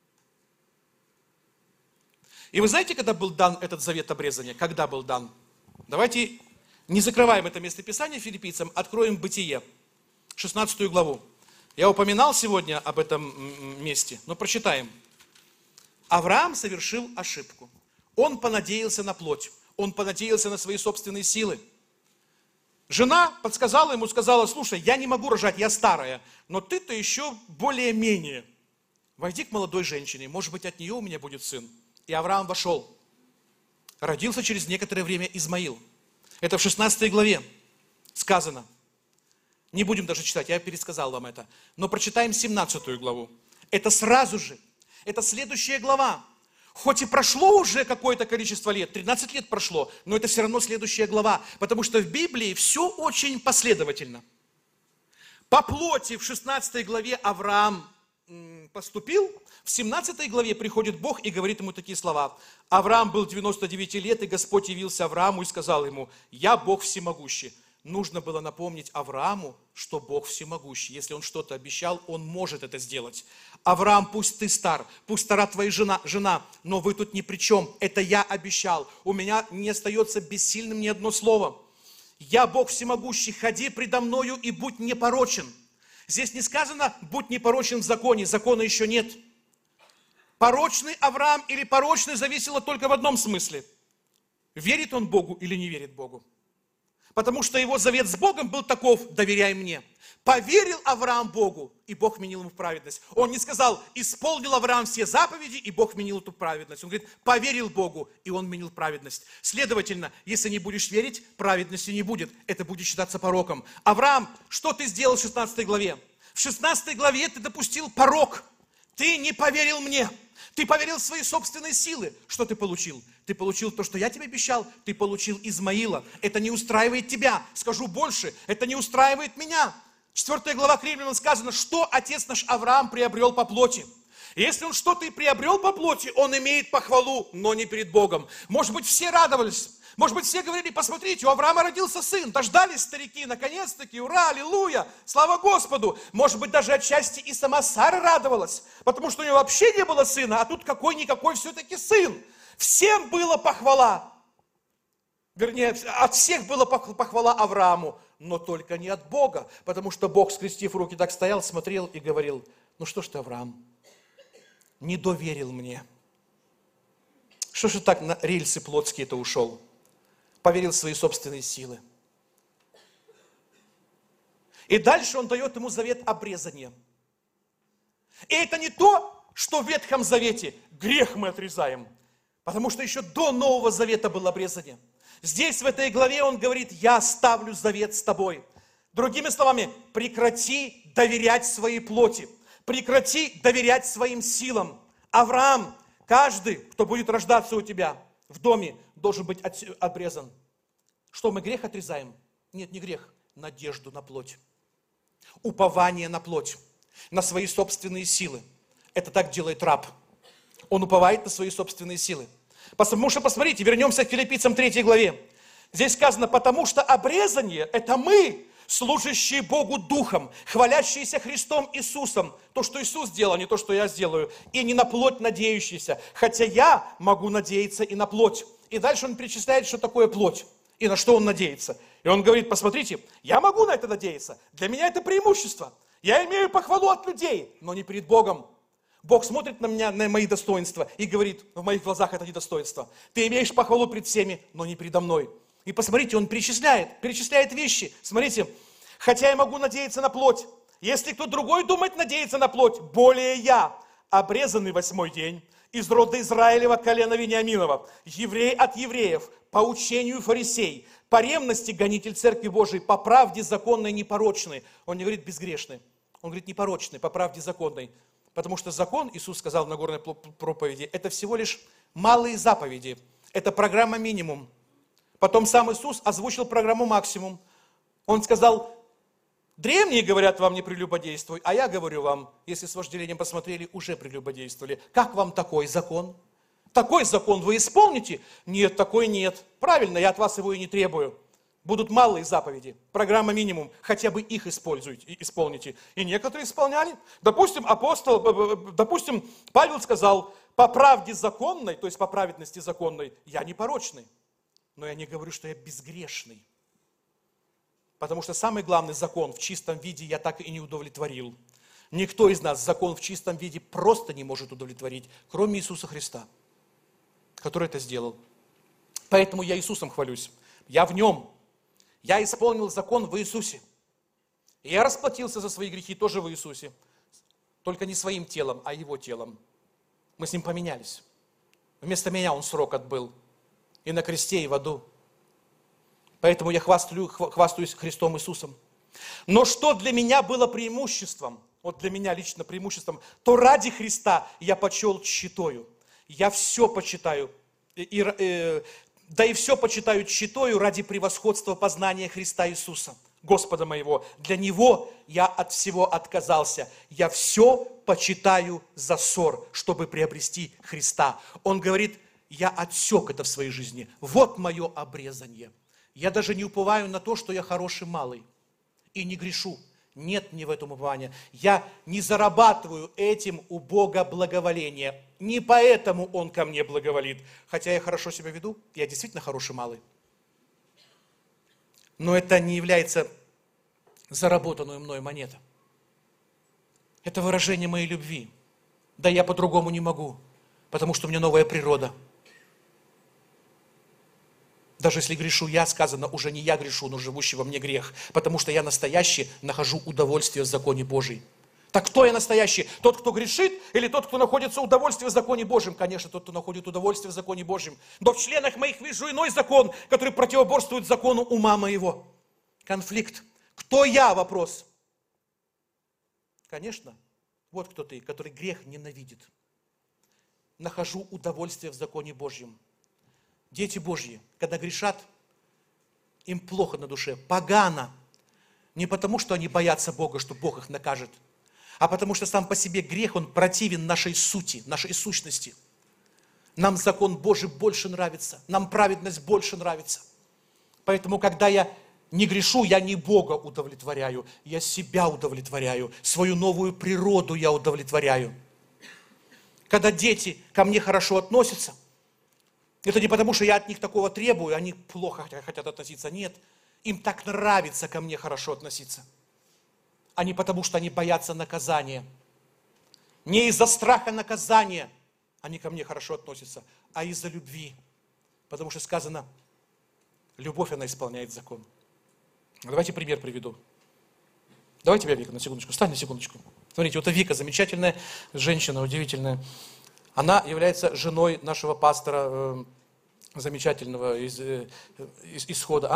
И вы знаете, когда был дан этот завет обрезания? Когда был дан? Давайте не закрываем это местописание филиппийцам, откроем Бытие, 16 главу. Я упоминал сегодня об этом месте, но прочитаем. Авраам совершил ошибку. Он понадеялся на плоть. Он понадеялся на свои собственные силы. Жена подсказала ему, сказала: слушай, я не могу рожать, я старая, но ты-то еще более-менее. Войди к молодой женщине, может быть, от нее у меня будет сын. И Авраам вошел. Родился через некоторое время Измаил. Это в 16 главе сказано. Не будем даже читать, я пересказал вам это. Но прочитаем 17 главу. Это сразу же, это следующая глава. Хоть и прошло уже какое-то количество лет, 13 лет прошло, но это все равно следующая глава. Потому что в Библии все очень последовательно. По плоти в 16 главе Авраам поступил, в 17 главе приходит Бог и говорит ему такие слова. Авраам был 99 лет, и Господь явился Аврааму и сказал ему: «Я Бог всемогущий». Нужно было напомнить Аврааму, что Бог всемогущий. Если он что-то обещал, он может это сделать. Авраам, пусть ты стар, пусть стара твоя жена, но вы тут ни при чем. Это я обещал. У меня не остается бессильным ни одно слово. Я Бог всемогущий, ходи предо мною и будь непорочен. Здесь не сказано, будь непорочен в законе, закона еще нет. Порочный Авраам или порочный зависело только в одном смысле. Верит он Богу или не верит Богу. Потому что его завет с Богом был таков: доверяй мне. Поверил Авраам Богу, и Бог вменил ему в праведность. Он не сказал, исполнил Авраам все заповеди, и Бог вменил эту праведность. Он говорит, поверил Богу, и он вменил праведность. Следовательно, если не будешь верить, праведности не будет. Это будет считаться пороком. Авраам, что ты сделал в 16 главе? В 16 главе ты допустил порок. Ты не поверил мне. Ты поверил в свои собственные силы. Что ты получил? Ты получил то, что я тебе обещал. Ты получил Измаила. Это не устраивает тебя. Скажу больше, это не устраивает меня. 4 глава к Римлянам сказано, что отец наш Авраам приобрел по плоти. Если он что-то и приобрел по плоти, он имеет похвалу, но не перед Богом. Может быть, все радовались. Может быть, все говорили, посмотрите, у Авраама родился сын. Дождались старики, наконец-таки, ура, аллилуйя, слава Господу. Может быть, даже отчасти и сама Сара радовалась, потому что у нее вообще не было сына, а тут какой-никакой все-таки сын. Всем была похвала. Вернее, от всех была похвала Аврааму, но только не от Бога, потому что Бог, скрестив руки, так стоял, смотрел и говорил, ну что ж ты, Авраам, не доверил мне. Что же так на рельсы плотские-то ушел? Поверил в свои собственные силы. И дальше он дает ему завет обрезания. И это не то, что в Ветхом Завете грех мы отрезаем, потому что еще до Нового Завета было обрезание. Здесь, в этой главе, он говорит, я ставлю завет с тобой. Другими словами, прекрати доверять своей плоти, прекрати доверять своим силам. Авраам, каждый, кто будет рождаться у тебя в доме, должен быть обрезан. Что, мы грех отрезаем? Нет, не грех, надежду на плоть. Упование на плоть, на свои собственные силы. Это так делает раб. Он уповает на свои собственные силы. Потому что, посмотрите, вернемся к Филиппийцам 3 главе. Здесь сказано, потому что обрезание – это мы, служащие Богу Духом, хвалящиеся Христом Иисусом. То, что Иисус сделал, а не то, что я сделаю. И не на плоть надеющиеся. Хотя я могу надеяться и на плоть. И дальше он перечисляет, что такое плоть. И на что он надеется. И он говорит, посмотрите, я могу на это надеяться. Для меня это преимущество. Я имею похвалу от людей, но не перед Богом. Бог смотрит на меня, на мои достоинства и говорит, в моих глазах это не достоинство. Ты имеешь похвалу пред всеми, но не передо мной. И посмотрите, он перечисляет вещи. Смотрите, хотя я могу надеяться на плоть. Если кто другой думает надеяться на плоть, более я, обрезанный 8-й день, из рода Израилева, колена Вениаминова, еврей от евреев, по учению фарисей, по ревности гонитель Церкви Божией, по правде законной непорочной. Он не говорит безгрешный, он говорит непорочный, по правде законной. Потому что закон, Иисус сказал в Нагорной проповеди, это всего лишь малые заповеди. Это программа минимум. Потом сам Иисус озвучил программу максимум. Он сказал, древние говорят вам не прелюбодействуй, а я говорю вам, если с вожделением посмотрели, уже прелюбодействовали. Как вам такой закон? Такой закон вы исполните? Нет, такой нет. Правильно, я от вас его и не требую. Будут малые заповеди, программа минимум, хотя бы их исполните. И некоторые исполняли. Допустим, Павел сказал, по правде законной, то есть по праведности законной, я непорочный. Но я не говорю, что я безгрешный. Потому что самый главный закон в чистом виде я так и не удовлетворил. Никто из нас закон в чистом виде просто не может удовлетворить, кроме Иисуса Христа, который это сделал. Поэтому я Иисусом хвалюсь. Я в Нем. Я исполнил закон в Иисусе. И я расплатился за свои грехи тоже в Иисусе. Только не своим телом, а Его телом. Мы с Ним поменялись. Вместо меня Он срок отбыл. И на кресте, и в аду. Поэтому я хвастаюсь Христом Иисусом. Но что для меня было преимуществом, вот для меня лично преимуществом, то ради Христа я почел тщетою. Я все почитаю, да и все почитаю тщетою ради превосходства познания Христа Иисуса, Господа моего. Для Него я от всего отказался. Я все почитаю за ссор, чтобы приобрести Христа. Он говорит, я отсек это в своей жизни. Вот мое обрезание. Я даже не уповаю на то, что я хороший малый и не грешу. Нет мне в этом упования. Я не зарабатываю этим у Бога благоволение. Не поэтому Он ко мне благоволит. Хотя я хорошо себя веду, я действительно хороший малый. Но это не является заработанную мной монета. Это выражение моей любви. Да я по-другому не могу, потому что у меня новая природа. Даже если грешу я, сказано, уже не я грешу, но живущий во мне грех. Потому что я настоящий нахожу удовольствие в законе Божьем. Так кто я настоящий? Тот, кто грешит, или тот, кто находится удовольствие в законе Божьем? Конечно, тот, кто находит удовольствие в законе Божьем. Но в членах моих вижу иной закон, который противоборствует закону ума моего. Конфликт. Кто я? Вопрос. Конечно, вот кто ты, который грех ненавидит. Нахожу удовольствие в законе Божьем. Дети Божьи, когда грешат, им плохо на душе, погано. Не потому, что они боятся Бога, что Бог их накажет, а потому что сам по себе грех, он противен нашей сути, нашей сущности. Нам закон Божий больше нравится, нам праведность больше нравится. Поэтому, когда я не грешу, я не Бога удовлетворяю, я себя удовлетворяю, свою новую природу я удовлетворяю. Когда дети ко мне хорошо относятся, это не потому, что я от них такого требую, они плохо хотят относиться. Нет, им так нравится ко мне хорошо относиться. А не потому, что они боятся наказания. Не из-за страха наказания они ко мне хорошо относятся, а из-за любви. Потому что сказано, любовь, она исполняет закон. Давайте пример приведу. Давай тебя, Вика, на секундочку. Встань на секундочку. Смотрите, вот Вика, замечательная женщина, удивительная. Она является женой нашего пастора, замечательного из Исхода.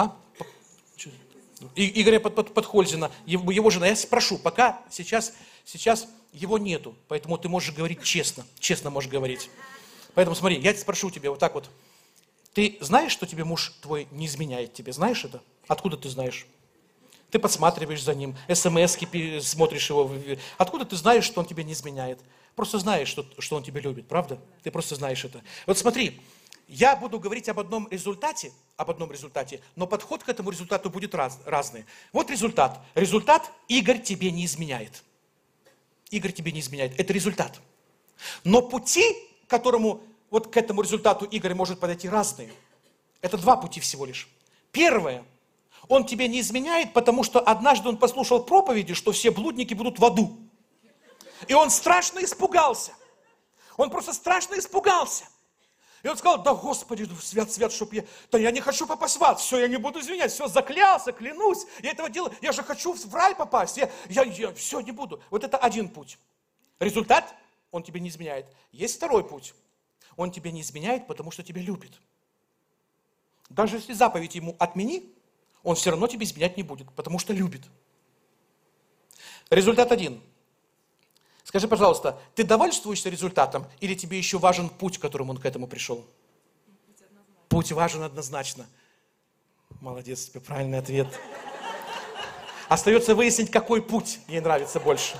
Игоря Подхользина, его жена. Я спрошу, пока сейчас его нету, поэтому ты можешь говорить честно можешь говорить. Поэтому смотри, я спрошу тебя вот так вот. Ты знаешь, что тебе муж твой не изменяет тебе? Знаешь это? Откуда ты знаешь? Ты подсматриваешь за ним, смс-ки смотришь его. Откуда ты знаешь, что он тебе не изменяет? Просто знаешь, что он тебя любит, правда? Ты просто знаешь это. Вот смотри, я буду говорить об одном результате, но подход к этому результату будет разный. Вот результат. Результат – Игорь тебе не изменяет. Игорь тебе не изменяет. Это результат. Но пути, к этому результату Игорь может подойти разные. Это два пути всего лишь. Первое. Он тебе не изменяет, потому что однажды он послушал проповеди, что все блудники будут в аду. И он страшно испугался. Он просто страшно испугался. И он сказал, да Господи, свят, чтоб я не хочу попасть в ад, все, я не буду изменять, все, заклялся, клянусь, я этого делаю, я же хочу в рай попасть, я все, не буду. Вот это один путь. Результат, он тебе не изменяет. Есть второй путь. Он тебе не изменяет, потому что тебя любит. Даже если заповедь ему отмени, он все равно тебе изменять не будет, потому что любит. Результат один. Скажи, пожалуйста, ты довольствуешься результатом или тебе еще важен путь, которым он к этому пришел? Путь важен однозначно. Молодец, тебе правильный ответ. Остается выяснить, какой путь ей нравится больше.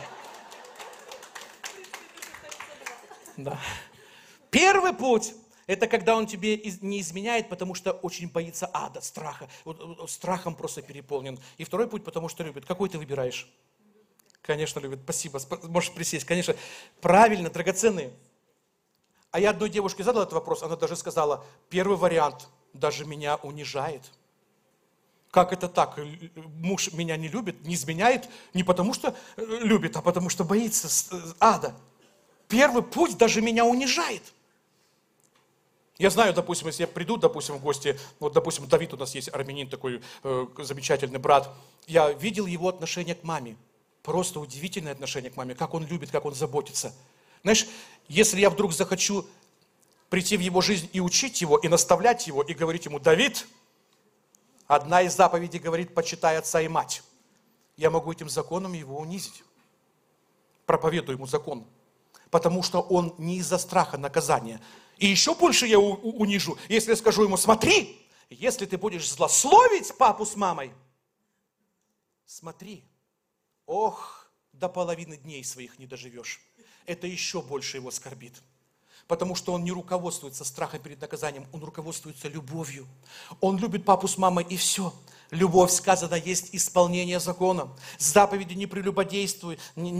Да. Первый путь – это когда он тебе не изменяет, потому что очень боится ада, страха. Страхом просто переполнен. И второй путь, потому что любит. Какой ты выбираешь? Конечно, любит. Спасибо. Можешь присесть. Конечно. Правильно, драгоценные. А я одной девушке задал этот вопрос, она даже сказала, первый вариант даже меня унижает. Как это так? Муж меня не любит, не изменяет, не потому что любит, а потому что боится ада. Первый путь даже меня унижает. Я знаю, допустим, если я приду, допустим, в гости, вот, допустим, Давид у нас есть, армянин такой, замечательный брат, я видел его отношение к маме. Просто удивительное отношение к маме, как он любит, как он заботится. Знаешь, если я вдруг захочу прийти в его жизнь и учить его, и наставлять его, и говорить ему, Давид, одна из заповедей говорит, почитай отца и мать. я могу этим законом его унизить. Проповедую ему закон. Потому что он не из-за страха наказания. И еще больше я унижу, если я скажу ему: смотри, если ты будешь злословить папу с мамой, смотри, ох, до половины дней своих не доживешь. Это еще больше его скорбит. Потому что он не руководствуется страхом перед наказанием, он руководствуется любовью. Он любит папу с мамой, и все. Любовь, сказано, есть исполнение закона. Заповеди: не прелюбодействуй,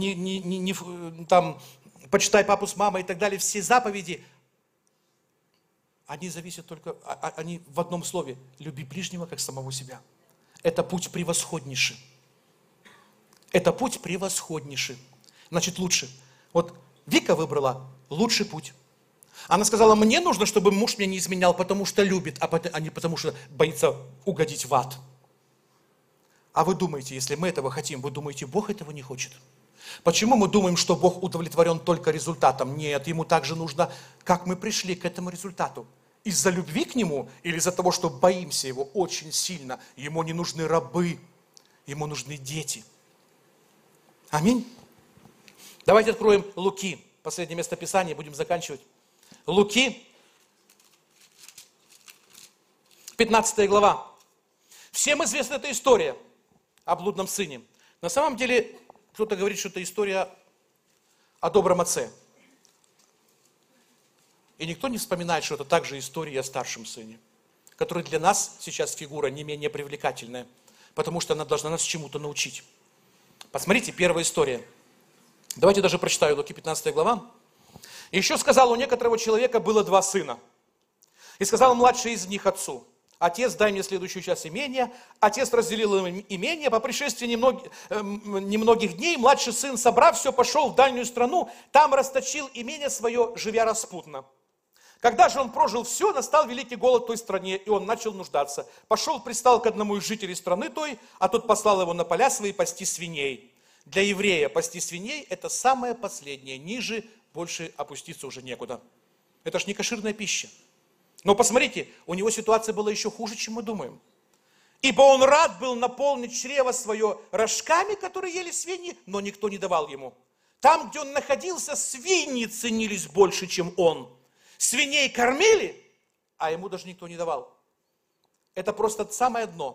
почитай папу с мамой и так далее. Все заповеди, они зависят только, они в одном слове: люби ближнего, как самого себя. Это путь превосходнейший. Это путь превосходнейший. Значит, лучше. Вот Вика выбрала лучший путь. Она сказала: мне нужно, чтобы муж меня не изменял, потому что любит, а не потому что боится угодить в ад. А вы думаете, если мы этого хотим, вы думаете, Бог этого не хочет? Почему мы думаем, что Бог удовлетворен только результатом? Нет, Ему также нужно, как мы пришли к этому результату. Из-за любви к Нему или из-за того, что боимся Его очень сильно? Ему не нужны рабы, Ему нужны дети. Аминь. Давайте откроем Луки, последнее место Писания, будем заканчивать. Луки, 15 глава. Всем известна эта история о блудном сыне. На самом деле, кто-то говорит, что это история о добром отце. И никто не вспоминает, что это также история о старшем сыне, который для нас сейчас фигура не менее привлекательная, потому что она должна нас чему-то научить. Посмотрите, первая история. Давайте даже прочитаю Луки, 15 глава. «И еще сказал, у некоторого человека было 2 сына. И сказал младший из них отцу: отец, дай мне следующую часть имения. Отец разделил им имение. По пришествии немногих дней младший сын, собрав все, пошел в дальнюю страну. Там расточил имение свое, живя распутно. Когда же он прожил все, настал великий голод в той стране, и он начал нуждаться. Пошел, пристал к одному из жителей страны той, а тот послал его на поля свои пасти свиней». Для еврея пасти свиней – это самое последнее, ниже больше опуститься уже некуда. Это ж не кошерная пища. Но посмотрите, у него ситуация была еще хуже, чем мы думаем. «Ибо он рад был наполнить чрево свое рожками, которые ели свиньи, но никто не давал ему. Там, где он находился, свиньи ценились больше, чем он. Свиней кормили, а ему даже никто не давал». Это просто самое дно.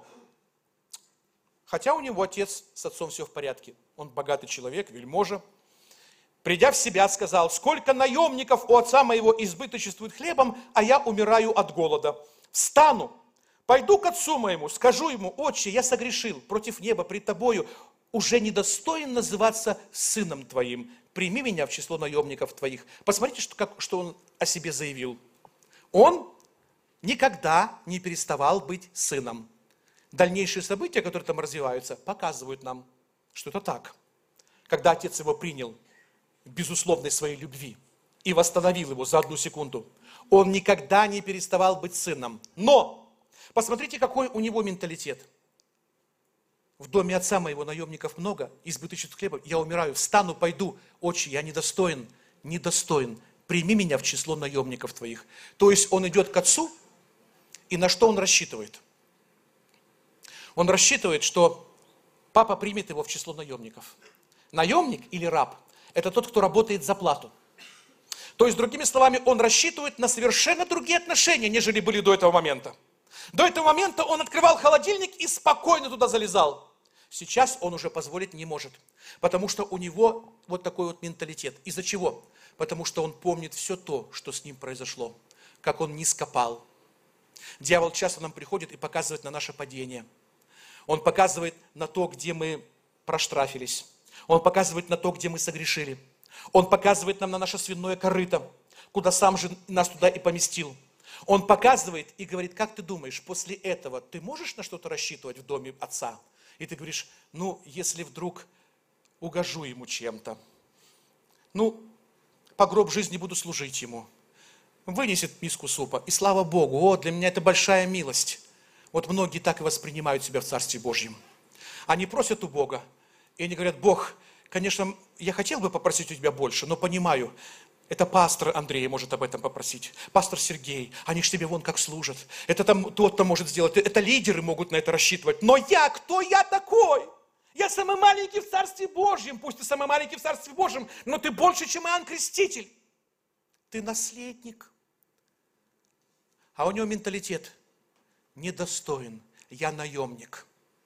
Хотя у него отец с отцом все в порядке. Он богатый человек, вельможа. Придя в себя, сказал: сколько наемников у отца моего избыточествует хлебом, а я умираю от голода. Встану, пойду к отцу моему, скажу ему: отче, я согрешил против неба пред тобою, уже недостоин называться сыном твоим. Прими меня в число наемников твоих. Посмотрите, что он о себе заявил. Он никогда не переставал быть сыном. Дальнейшие события, которые там развиваются, показывают нам, что это так. Когда отец его принял в безусловной своей любви и восстановил его за 1 секунду, он никогда не переставал быть сыном. Но посмотрите, какой у него менталитет. В доме отца моего наемников много, избыточных хлеба, я умираю, встану, пойду. Отче, я недостоин, прими меня в число наемников твоих. То есть он идет к отцу, и на что он рассчитывает? Он рассчитывает, что папа примет его в число наемников. Наемник или раб – это тот, кто работает за плату. То есть, другими словами, он рассчитывает на совершенно другие отношения, нежели были до этого момента. До этого момента он открывал холодильник и спокойно туда залезал. Сейчас он уже позволить не может, потому что у него вот такой вот менталитет. Из-за чего? Потому что он помнит все то, что с ним произошло, как он низко пал. Дьявол часто нам приходит и показывает на наше падение. Он показывает на то, где мы проштрафились. Он показывает на то, где мы согрешили. Он показывает нам на наше свиное корыто, куда сам же нас туда и поместил. Он показывает и говорит: как ты думаешь, после этого ты можешь на что-то рассчитывать в доме отца? И ты говоришь: ну, если вдруг угожу ему чем-то, ну, по гроб жизни буду служить ему. Вынесет миску супа, и слава Богу, для меня это большая милость. Вот многие так и воспринимают себя в Царстве Божьем. Они просят у Бога, и они говорят: Бог, конечно, я хотел бы попросить у тебя больше, но понимаю, это пастор Андрей может об этом попросить, пастор Сергей, они ж тебе вон как служат, это там тот-то может сделать, это лидеры могут на это рассчитывать, но кто я такой? Я самый маленький в Царстве Божьем. Пусть ты самый маленький в Царстве Божьем, но ты больше, чем Иоанн Креститель. Ты наследник. А у него менталитет недостоин. Я наемник.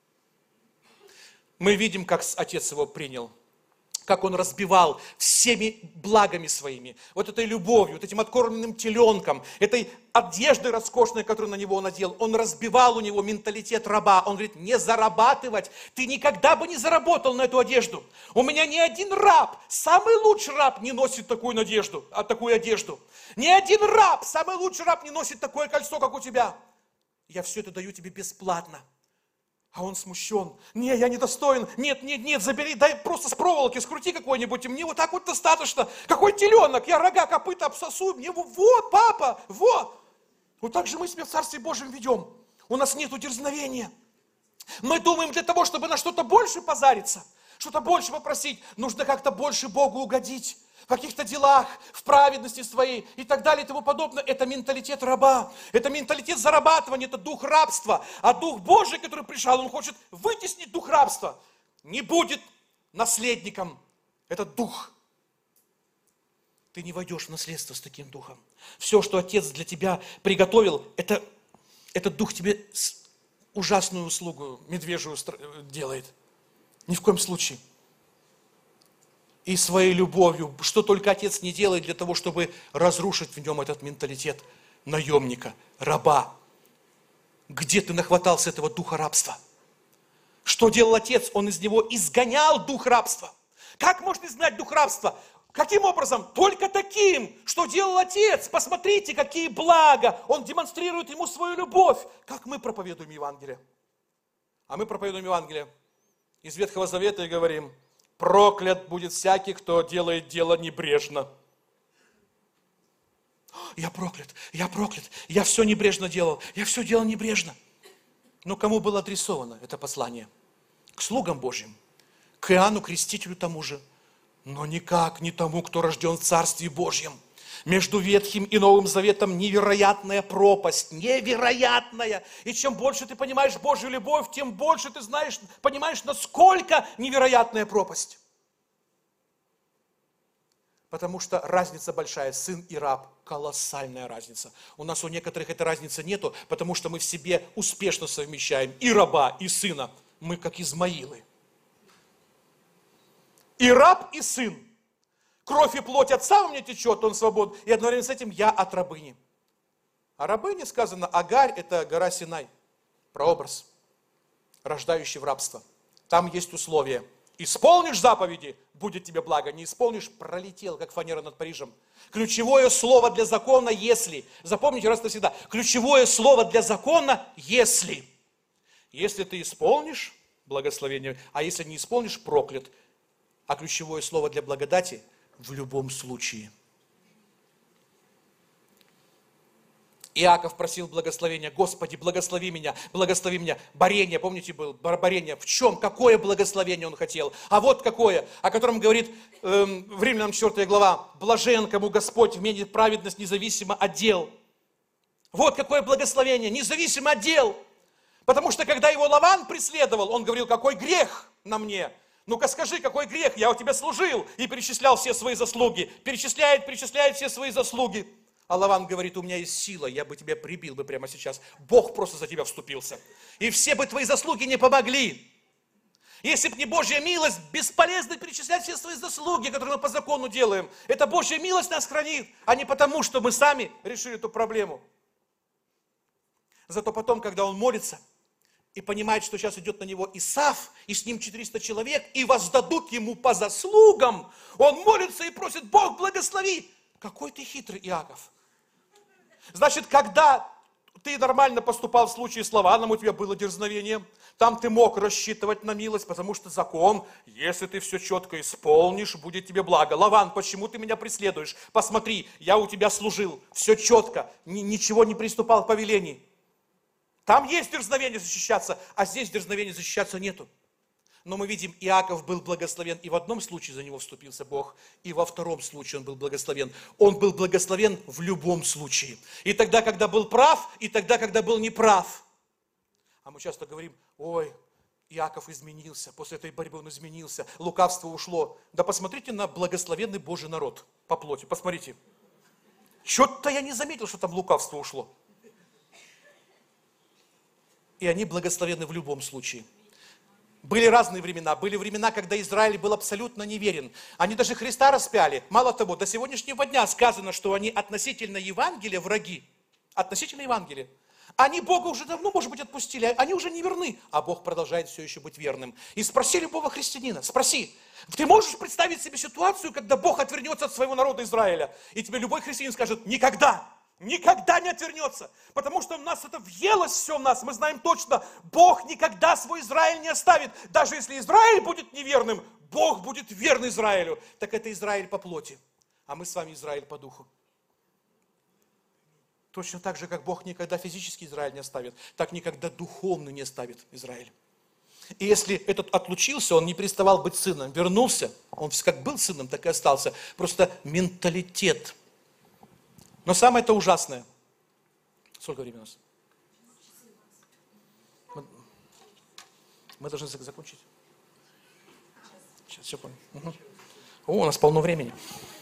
Мы видим, как отец его принял. Как он разбивал всеми благами своими, вот этой любовью, вот этим откормленным теленком, этой одеждой роскошной, которую на него он надел. Он разбивал у него менталитет раба. Он говорит, не зарабатывать. Ты никогда бы не заработал на эту одежду. У меня ни один раб, самый лучший раб не носит такую одежду. Ни один раб, самый лучший раб не носит такое кольцо, как у тебя. Я все это даю тебе бесплатно. А он смущен. Не, я недостоин. Нет, забери, дай просто с проволоки скрути какой-нибудь. И мне вот так вот достаточно. Какой теленок, я рога, копыта обсосу. Мне вот, папа, вот. Вот так же мы себя в Царстве Божьем ведем. У нас нету дерзновения. Мы думаем, для того, чтобы на что-то больше позариться, что-то больше попросить, нужно как-то больше Богу угодить. В каких-то делах, в праведности своей и так далее и тому подобное. Это менталитет раба, это менталитет зарабатывания, это дух рабства. А дух Божий, который пришел, он хочет вытеснить дух рабства. Не будет наследником этот дух. Ты не войдешь в наследство с таким духом. Все, что Отец для тебя приготовил, этот дух тебе ужасную услугу, медвежью делает. Ни в коем случае. И своей любовью, что только Отец не делает для того, чтобы разрушить в нем этот менталитет наемника, раба. Где ты нахватался этого духа рабства? Что делал Отец? Он из него изгонял дух рабства. Как можно изгнать дух рабства? Каким образом? Только таким, что делал Отец. Посмотрите, какие блага. Он демонстрирует ему свою любовь. Как мы проповедуем Евангелие? А мы проповедуем Евангелие из Ветхого Завета и говорим, проклят будет всякий, кто делает дело небрежно. Я проклят, я все небрежно делал, я все делал небрежно. Но кому было адресовано это послание? К слугам Божьим, к Иоанну Крестителю тому же, но никак не тому, кто рожден в Царстве Божьем. Между Ветхим и Новым Заветом невероятная пропасть, невероятная. И чем больше ты понимаешь Божью любовь, тем больше ты понимаешь, насколько невероятная пропасть. Потому что разница большая, сын и раб, колоссальная разница. У нас у некоторых этой разницы нету, потому что мы в себе успешно совмещаем и раба, и сына. Мы как Измаилы. И раб, и сын. Кровь и плоть отца у меня течет, он свободен. И одновременно с этим я от рабыни. О рабыне сказано, Агарь – это гора Синай. Прообраз, рождающий в рабство. Там есть условия. Исполнишь заповеди, будет тебе благо. Не исполнишь, пролетел, как фанера над Парижем. Ключевое слово для закона – если. Запомните раз и навсегда. Ключевое слово для закона – если. Если ты исполнишь благословение, а если не исполнишь – проклят. А ключевое слово для благодати – в любом случае. Иаков просил благословения. Господи, благослови меня, благослови меня. Борение, помните, был борение. В чем? Какое благословение он хотел? А вот какое, о котором говорит в Римлянам 4 глава. Блажен, кому Господь вменит праведность независимо от дел. Вот какое благословение, независимо от дел. Потому что когда его Лаван преследовал, он говорил, какой грех на мне. Ну-ка скажи, какой грех, я у тебя служил и перечислял все свои заслуги. Перечисляет все свои заслуги. А Лаван говорит, у меня есть сила, я бы тебя прибил бы прямо сейчас. Бог просто за тебя вступился. И все бы твои заслуги не помогли. Если бы не Божья милость, бесполезно перечислять все свои заслуги, которые мы по закону делаем. Это Божья милость нас хранит, а не потому, что мы сами решили эту проблему. Зато потом, когда он молится, и понимает, что сейчас идет на него Исав, и с ним 400 человек, и воздадут ему по заслугам. Он молится и просит, Бог, благослови. Какой ты хитрый, Иаков. Значит, когда ты нормально поступал в случае с Лаваном, у тебя было дерзновение, там ты мог рассчитывать на милость, потому что закон, если ты все четко исполнишь, будет тебе благо. Лаван, почему ты меня преследуешь? Посмотри, я у тебя служил, все четко, ничего не приступал к повелению. Там есть дерзновение защищаться, а здесь дерзновения защищаться нету. Но мы видим, Иаков был благословен, и в одном случае за него вступился Бог, и во втором случае он был благословен. Он был благословен в любом случае. И тогда, когда был прав, и тогда, когда был неправ. А мы часто говорим, ой, Иаков изменился, после этой борьбы он изменился, лукавство ушло. Да посмотрите на благословенный Божий народ по плоти, посмотрите. Что-то я не заметил, что там лукавство ушло. И они благословенны в любом случае. Были разные времена. Были времена, когда Израиль был абсолютно неверен. Они даже Христа распяли. Мало того, до сегодняшнего дня сказано, что они относительно Евангелия враги. Относительно Евангелия. Они Бога уже давно, может быть, отпустили. Они уже не верны. А Бог продолжает все еще быть верным. И спроси любого христианина. Спроси. Ты можешь представить себе ситуацию, когда Бог отвернется от своего народа Израиля? И тебе любой христианин скажет: никогда. Никогда не отвернется, потому что у нас это въелось все в нас. Мы знаем точно, Бог никогда свой Израиль не оставит. Даже если Израиль будет неверным, Бог будет верен Израилю. Так это Израиль по плоти, а мы с вами Израиль по духу. Точно так же, как Бог никогда физически Израиль не оставит, так никогда духовно не оставит Израиль. И если этот отлучился, он не переставал быть сыном, вернулся, он как был сыном, так и остался. Просто менталитет. Но самое-то ужасное. Сколько времени у нас? Мы должны закончить. Сейчас, все понял. Угу. О, у нас полно времени.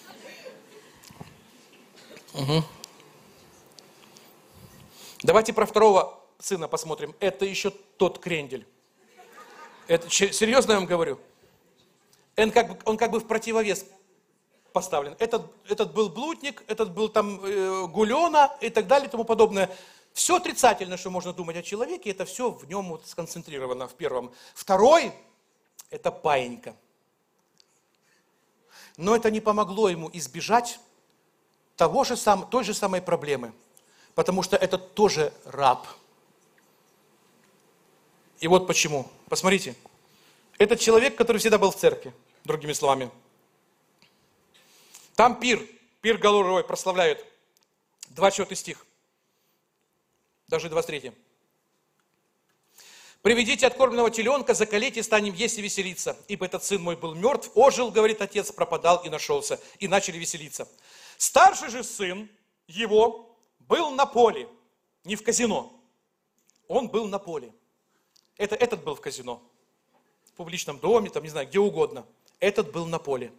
Угу. Давайте про второго сына посмотрим. Это еще тот крендель. Это, серьезно я вам говорю. Он как бы в противовес поставлен. Этот был блудник, этот был там гулена и так далее и тому подобное. Все отрицательное, что можно думать о человеке, это все в нем вот сконцентрировано в первом. Второй – это паинька. Но это не помогло ему избежать той же самой проблемы. Потому что это тоже раб. И вот почему. Посмотрите. Этот человек, который всегда был в церкви, другими словами. Там пир Галуровой прославляют. 24 стих. Даже 23. «Приведите откормленного теленка, заколите, станем есть и веселиться. Ибо этот сын мой был мертв, ожил, говорит отец, пропадал и нашелся». И начали веселиться. Старший же сын его был на поле, не в казино. Он был на поле. Этот был в казино. В публичном доме, там, не знаю, где угодно. Этот был на поле.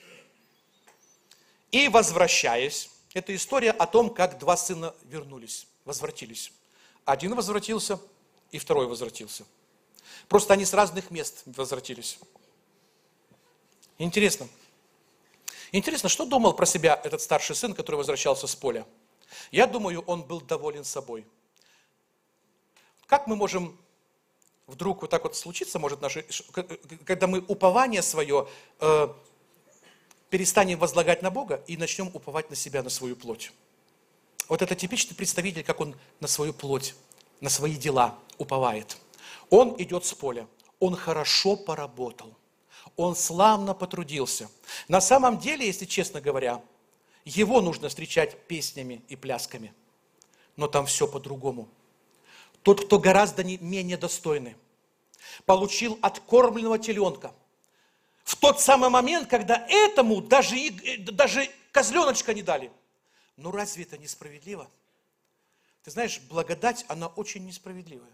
И возвращаясь, это история о том, как два сына возвратились. Один возвратился, и второй возвратился. Просто они с разных мест возвратились. Интересно. Интересно, что думал про себя этот старший сын, который возвращался с поля? Я думаю, он был доволен собой. Как мы можем вдруг вот так вот случиться, может, когда мы упование свое перестанем возлагать на Бога и начнем уповать на себя, на свою плоть. Вот это типичный представитель, как он на свою плоть, на свои дела уповает. Он идет с поля, он хорошо поработал, он славно потрудился. На самом деле, если честно говоря, его нужно встречать песнями и плясками. Но там все по-другому. Тот, кто гораздо менее достойный, получил откормленного теленка. В тот самый момент, когда этому даже козленочка не дали. Ну разве это несправедливо? Ты знаешь, благодать, она очень несправедливая.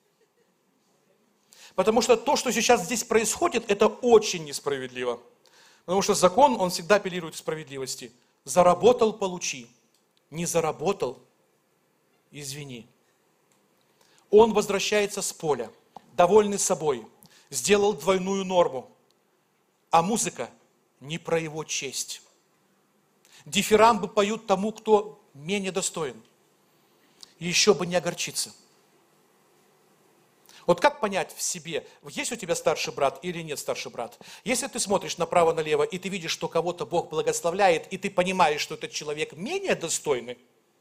Потому что то, что сейчас здесь происходит, это очень несправедливо. Потому что закон, он всегда апеллирует к справедливости. Заработал – получи. Не заработал – извини. Он возвращается с поля, довольный собой, сделал двойную норму. А музыка не про его честь. Дифирамбы поют тому, кто менее достоин. И еще бы не огорчиться. Вот как понять в себе, есть у тебя старший брат или нет старший брат? Если ты смотришь направо-налево, и ты видишь, что кого-то Бог благословляет, и ты понимаешь, что этот человек менее достойный,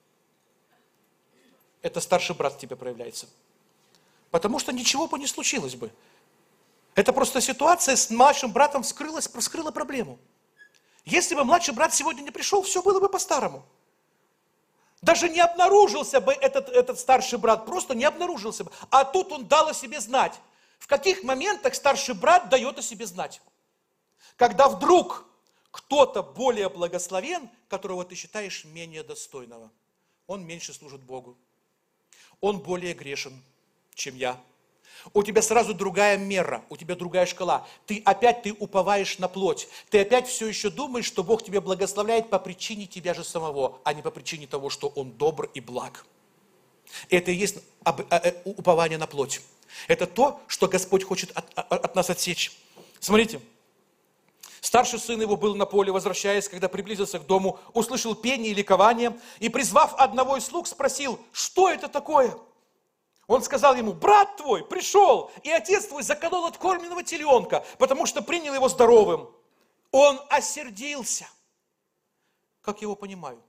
это старший брат в тебе проявляется. Потому что ничего бы не случилось бы. Это просто ситуация с младшим братом вскрыла проблему. Если бы младший брат сегодня не пришел, все было бы по-старому. Даже не обнаружился бы этот старший брат, просто не обнаружился бы. А тут он дал о себе знать. В каких моментах старший брат дает о себе знать? Когда вдруг кто-то более благословен, которого ты считаешь менее достойного. Он меньше служит Богу. Он более грешен, чем я. У тебя сразу другая мера, у тебя другая шкала. Ты уповаешь на плоть. Ты опять все еще думаешь, что Бог тебя благословляет по причине тебя же самого, а не по причине того, что Он добр и благ. Это и есть упование на плоть. Это то, что Господь хочет от нас отсечь. Смотрите, старший сын его был на поле, возвращаясь, когда приблизился к дому, услышал пение и ликование, и, призвав одного из слуг, спросил, что это такое? Он сказал ему, брат твой пришел, и отец твой заколол откормленного теленка, потому что принял его здоровым. Он осердился. Как я его понимаю?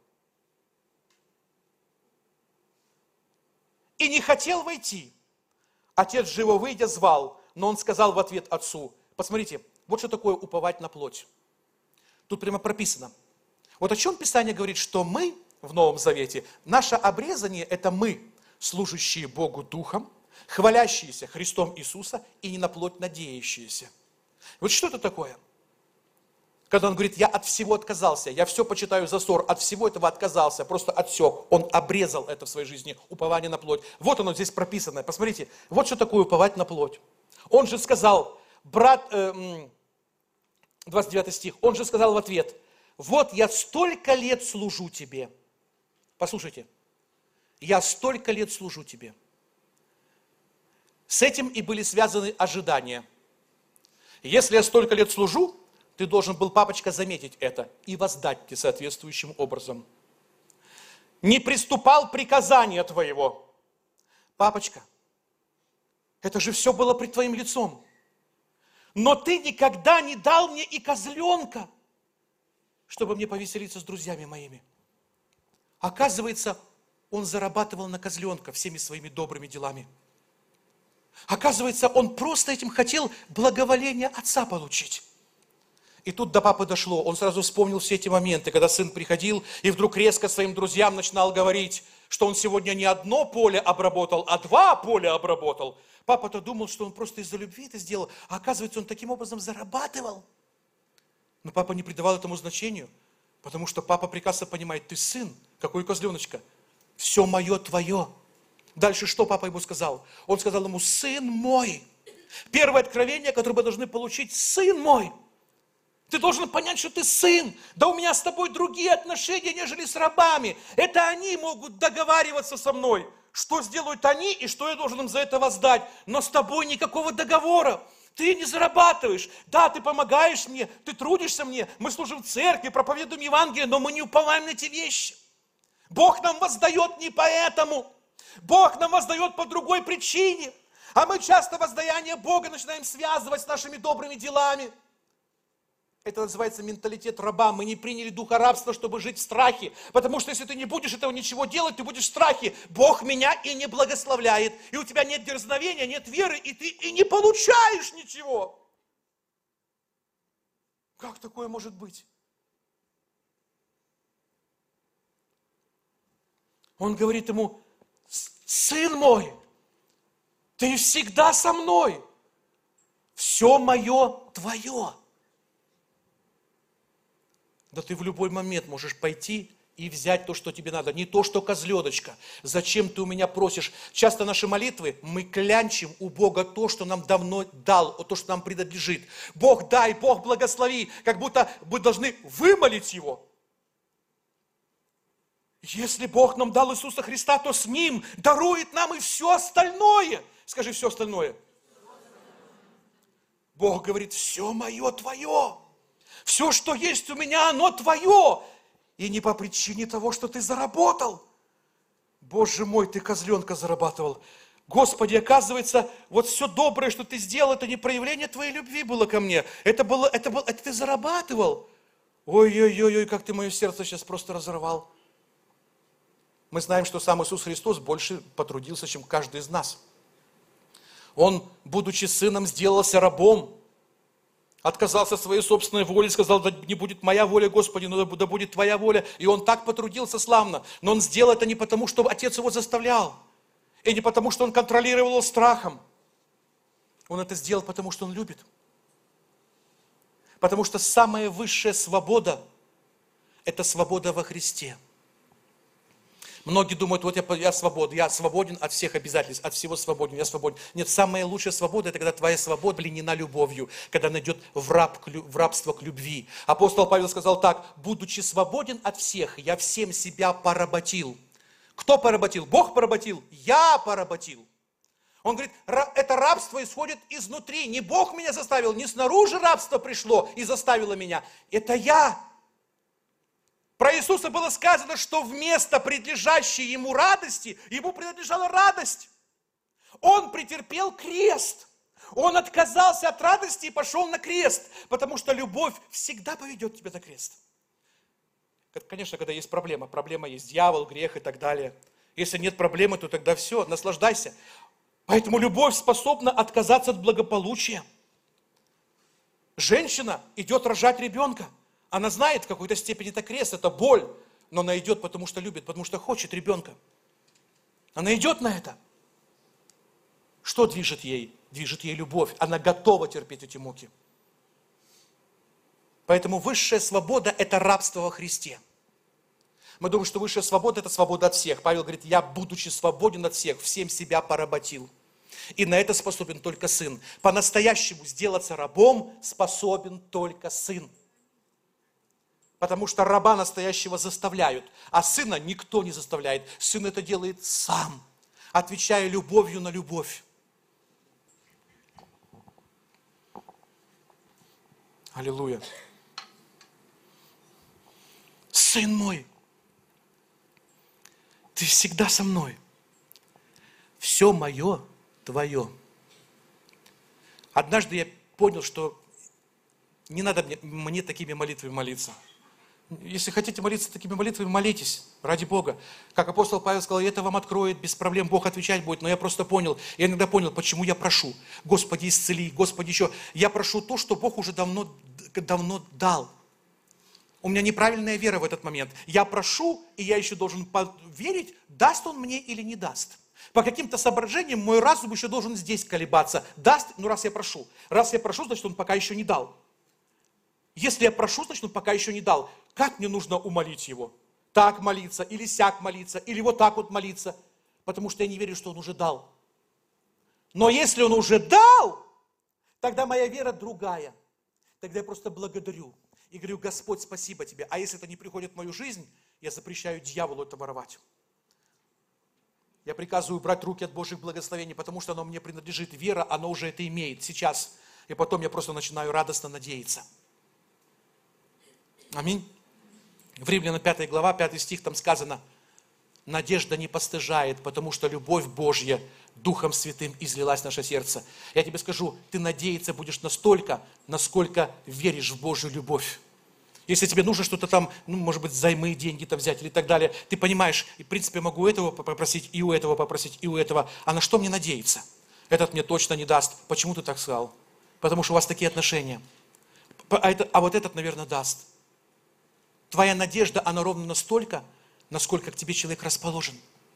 И не хотел войти. Отец же его, выйдя, звал, но он сказал в ответ отцу, посмотрите, вот что такое уповать на плоть. Тут прямо прописано. Вот о чем Писание говорит, что мы в Новом Завете, наше обрезание – это мы, служащие Богу Духом, хвалящиеся Христом Иисуса и не на плоть надеющиеся. Вот что это такое? Когда он говорит, я от всего отказался, я все почитаю за ссор, от всего этого отказался, просто отсек. Он обрезал это в своей жизни, упование на плоть. Вот оно здесь прописано. Посмотрите, вот что такое уповать на плоть. Он же сказал, 29 стих, он же сказал в ответ, вот я столько лет служу тебе. Послушайте. Я столько лет служу тебе. С этим и были связаны ожидания. Если я столько лет служу, ты должен был, папочка, заметить это и воздать тебе соответствующим образом. Не приступал приказания твоего. Папочка, это же все было пред твоим лицом. Но ты никогда не дал мне и козленка, чтобы мне повеселиться с друзьями моими. Оказывается, он зарабатывал на козленка всеми своими добрыми делами. Оказывается, он просто этим хотел благоволение отца получить. И тут до папы дошло. Он сразу вспомнил все эти моменты, когда сын приходил и вдруг резко своим друзьям начинал говорить, что он сегодня не одно поле обработал, а 2 поля обработал. Папа-то думал, что он просто из-за любви это сделал, а оказывается, он таким образом зарабатывал. Но папа не придавал этому значению, потому что папа прекрасно понимает, ты сын, какой козленочка. Все мое твое. Дальше что папа ему сказал? Он сказал ему, сын мой. Первое откровение, которое мы должны получить, сын мой. Ты должен понять, что ты сын. Да у меня с тобой другие отношения, нежели с рабами. Это они могут договариваться со мной. Что сделают они и что я должен им за это воздать. Но с тобой никакого договора. Ты не зарабатываешь. Да, ты помогаешь мне, ты трудишься мне. Мы служим в церкви, проповедуем Евангелие, но мы не уповаем на эти вещи. Бог нам воздает не поэтому. Бог нам воздает по другой причине. А мы часто воздаяние Бога начинаем связывать с нашими добрыми делами. Это называется менталитет раба. Мы не приняли духа рабства, чтобы жить в страхе. Потому что если ты не будешь этого ничего делать, ты будешь в страхе. Бог меня и не благословляет. И у тебя нет дерзновения, нет веры, и ты и не получаешь ничего. Как такое может быть? Он говорит ему, сын мой, ты всегда со мной. Все мое твое. Да ты в любой момент можешь пойти и взять то, что тебе надо. Не то, что козленочка. Зачем ты у меня просишь? Часто наши молитвы, мы клянчим у Бога то, что нам давно дал, то, что нам принадлежит. Бог дай, Бог благослови. Как будто мы должны вымолить Его. Если Бог нам дал Иисуса Христа, то с Ним дарует нам и все остальное. Скажи, все остальное. Бог говорит, все мое твое. Все, что есть у меня, оно твое. И не по причине того, что ты заработал. Боже мой, ты козленка зарабатывал. Господи, оказывается, вот все доброе, что ты сделал, это не проявление твоей любви было ко мне. Это ты зарабатывал. Ой-ой-ой, как ты мое сердце сейчас просто разорвал. Мы знаем, что сам Иисус Христос больше потрудился, чем каждый из нас. Он, будучи сыном, сделался рабом. Отказался от своей собственной воли, сказал, да не будет моя воля, Господи, но да будет Твоя воля. И он так потрудился славно. Но он сделал это не потому, что Отец его заставлял. И не потому, что он контролировал его страхом. Он это сделал, потому что он любит. Потому что самая высшая свобода – это свобода во Христе. Многие думают, вот я свободен от всех обязательств, от всего свободен, я свободен. Нет, самая лучшая свобода, это когда твоя свобода пленена любовью, когда она идет в рабство к любви. Апостол Павел сказал так: будучи свободен от всех, я всем себя поработил. Кто поработил? Бог поработил, я поработил. Он говорит, это рабство исходит изнутри. Не Бог меня заставил, не снаружи рабство пришло и заставило меня. Это я. Про Иисуса было сказано, что вместо предлежащей ему радости, ему принадлежала радость. Он претерпел крест. Он отказался от радости и пошел на крест, потому что любовь всегда поведет тебя на крест. Конечно, когда есть проблема есть дьявол, грех и так далее. Если нет проблемы, то тогда все, наслаждайся. Поэтому любовь способна отказаться от благополучия. Женщина идет рожать ребенка. Она знает, в какой-то степени это крест, это боль, но она идет, потому что любит, потому что хочет ребенка. Она идет на это. Что движет ей? Движет ей любовь. Она готова терпеть эти муки. Поэтому высшая свобода – это рабство во Христе. Мы думаем, что высшая свобода – это свобода от всех. Павел говорит, я, будучи свободен от всех, всем себя поработил. И на это способен только сын. По-настоящему сделаться рабом способен только сын. Потому что раба настоящего заставляют, а сына никто не заставляет. Сын это делает сам, отвечая любовью на любовь. Аллилуйя. Сын мой, ты всегда со мной. Все мое твое. Однажды я понял, что не надо мне такими молитвами молиться. Если хотите молиться такими молитвами, молитесь, ради Бога. Как апостол Павел сказал, это вам откроет, без проблем Бог отвечать будет. Но я просто понял, я иногда понял, почему я прошу. Господи, исцели, Господи, еще. Я прошу то, что Бог уже давно дал. У меня неправильная вера в этот момент. Я прошу, и я еще должен верить, даст Он мне или не даст. По каким-то соображениям мой разум еще должен здесь колебаться. Даст, ну раз я прошу. Раз я прошу, значит Он пока еще не дал. Если я прошу, значит, Он пока еще не дал. Как мне нужно умолить Его? Так молиться, или сяк молиться, или вот так вот молиться. Потому что я не верю, что Он уже дал. Но если Он уже дал, тогда моя вера другая. Тогда я просто благодарю. И говорю, Господь, спасибо Тебе. А если это не приходит в мою жизнь, я запрещаю дьяволу это воровать. Я приказываю брать руки от Божьих благословений, потому что оно мне принадлежит. Вера, она уже это имеет сейчас. И потом я просто начинаю радостно надеяться. Аминь. В Римлянам 5 глава, 5 стих, там сказано, надежда не постыжает, потому что любовь Божья Духом Святым излилась в наше сердце. Я тебе скажу, ты надеяться будешь настолько, насколько веришь в Божью любовь. Если тебе нужно что-то там, может быть, займы, деньги там взять или так далее, ты понимаешь, и в принципе могу у этого попросить, и у этого попросить, и у этого. А на что мне надеяться? Этот мне точно не даст. Почему ты так сказал? Потому что у вас такие отношения. А вот этот, наверное, даст. Твоя надежда, она ровно настолько, насколько к тебе человек расположен.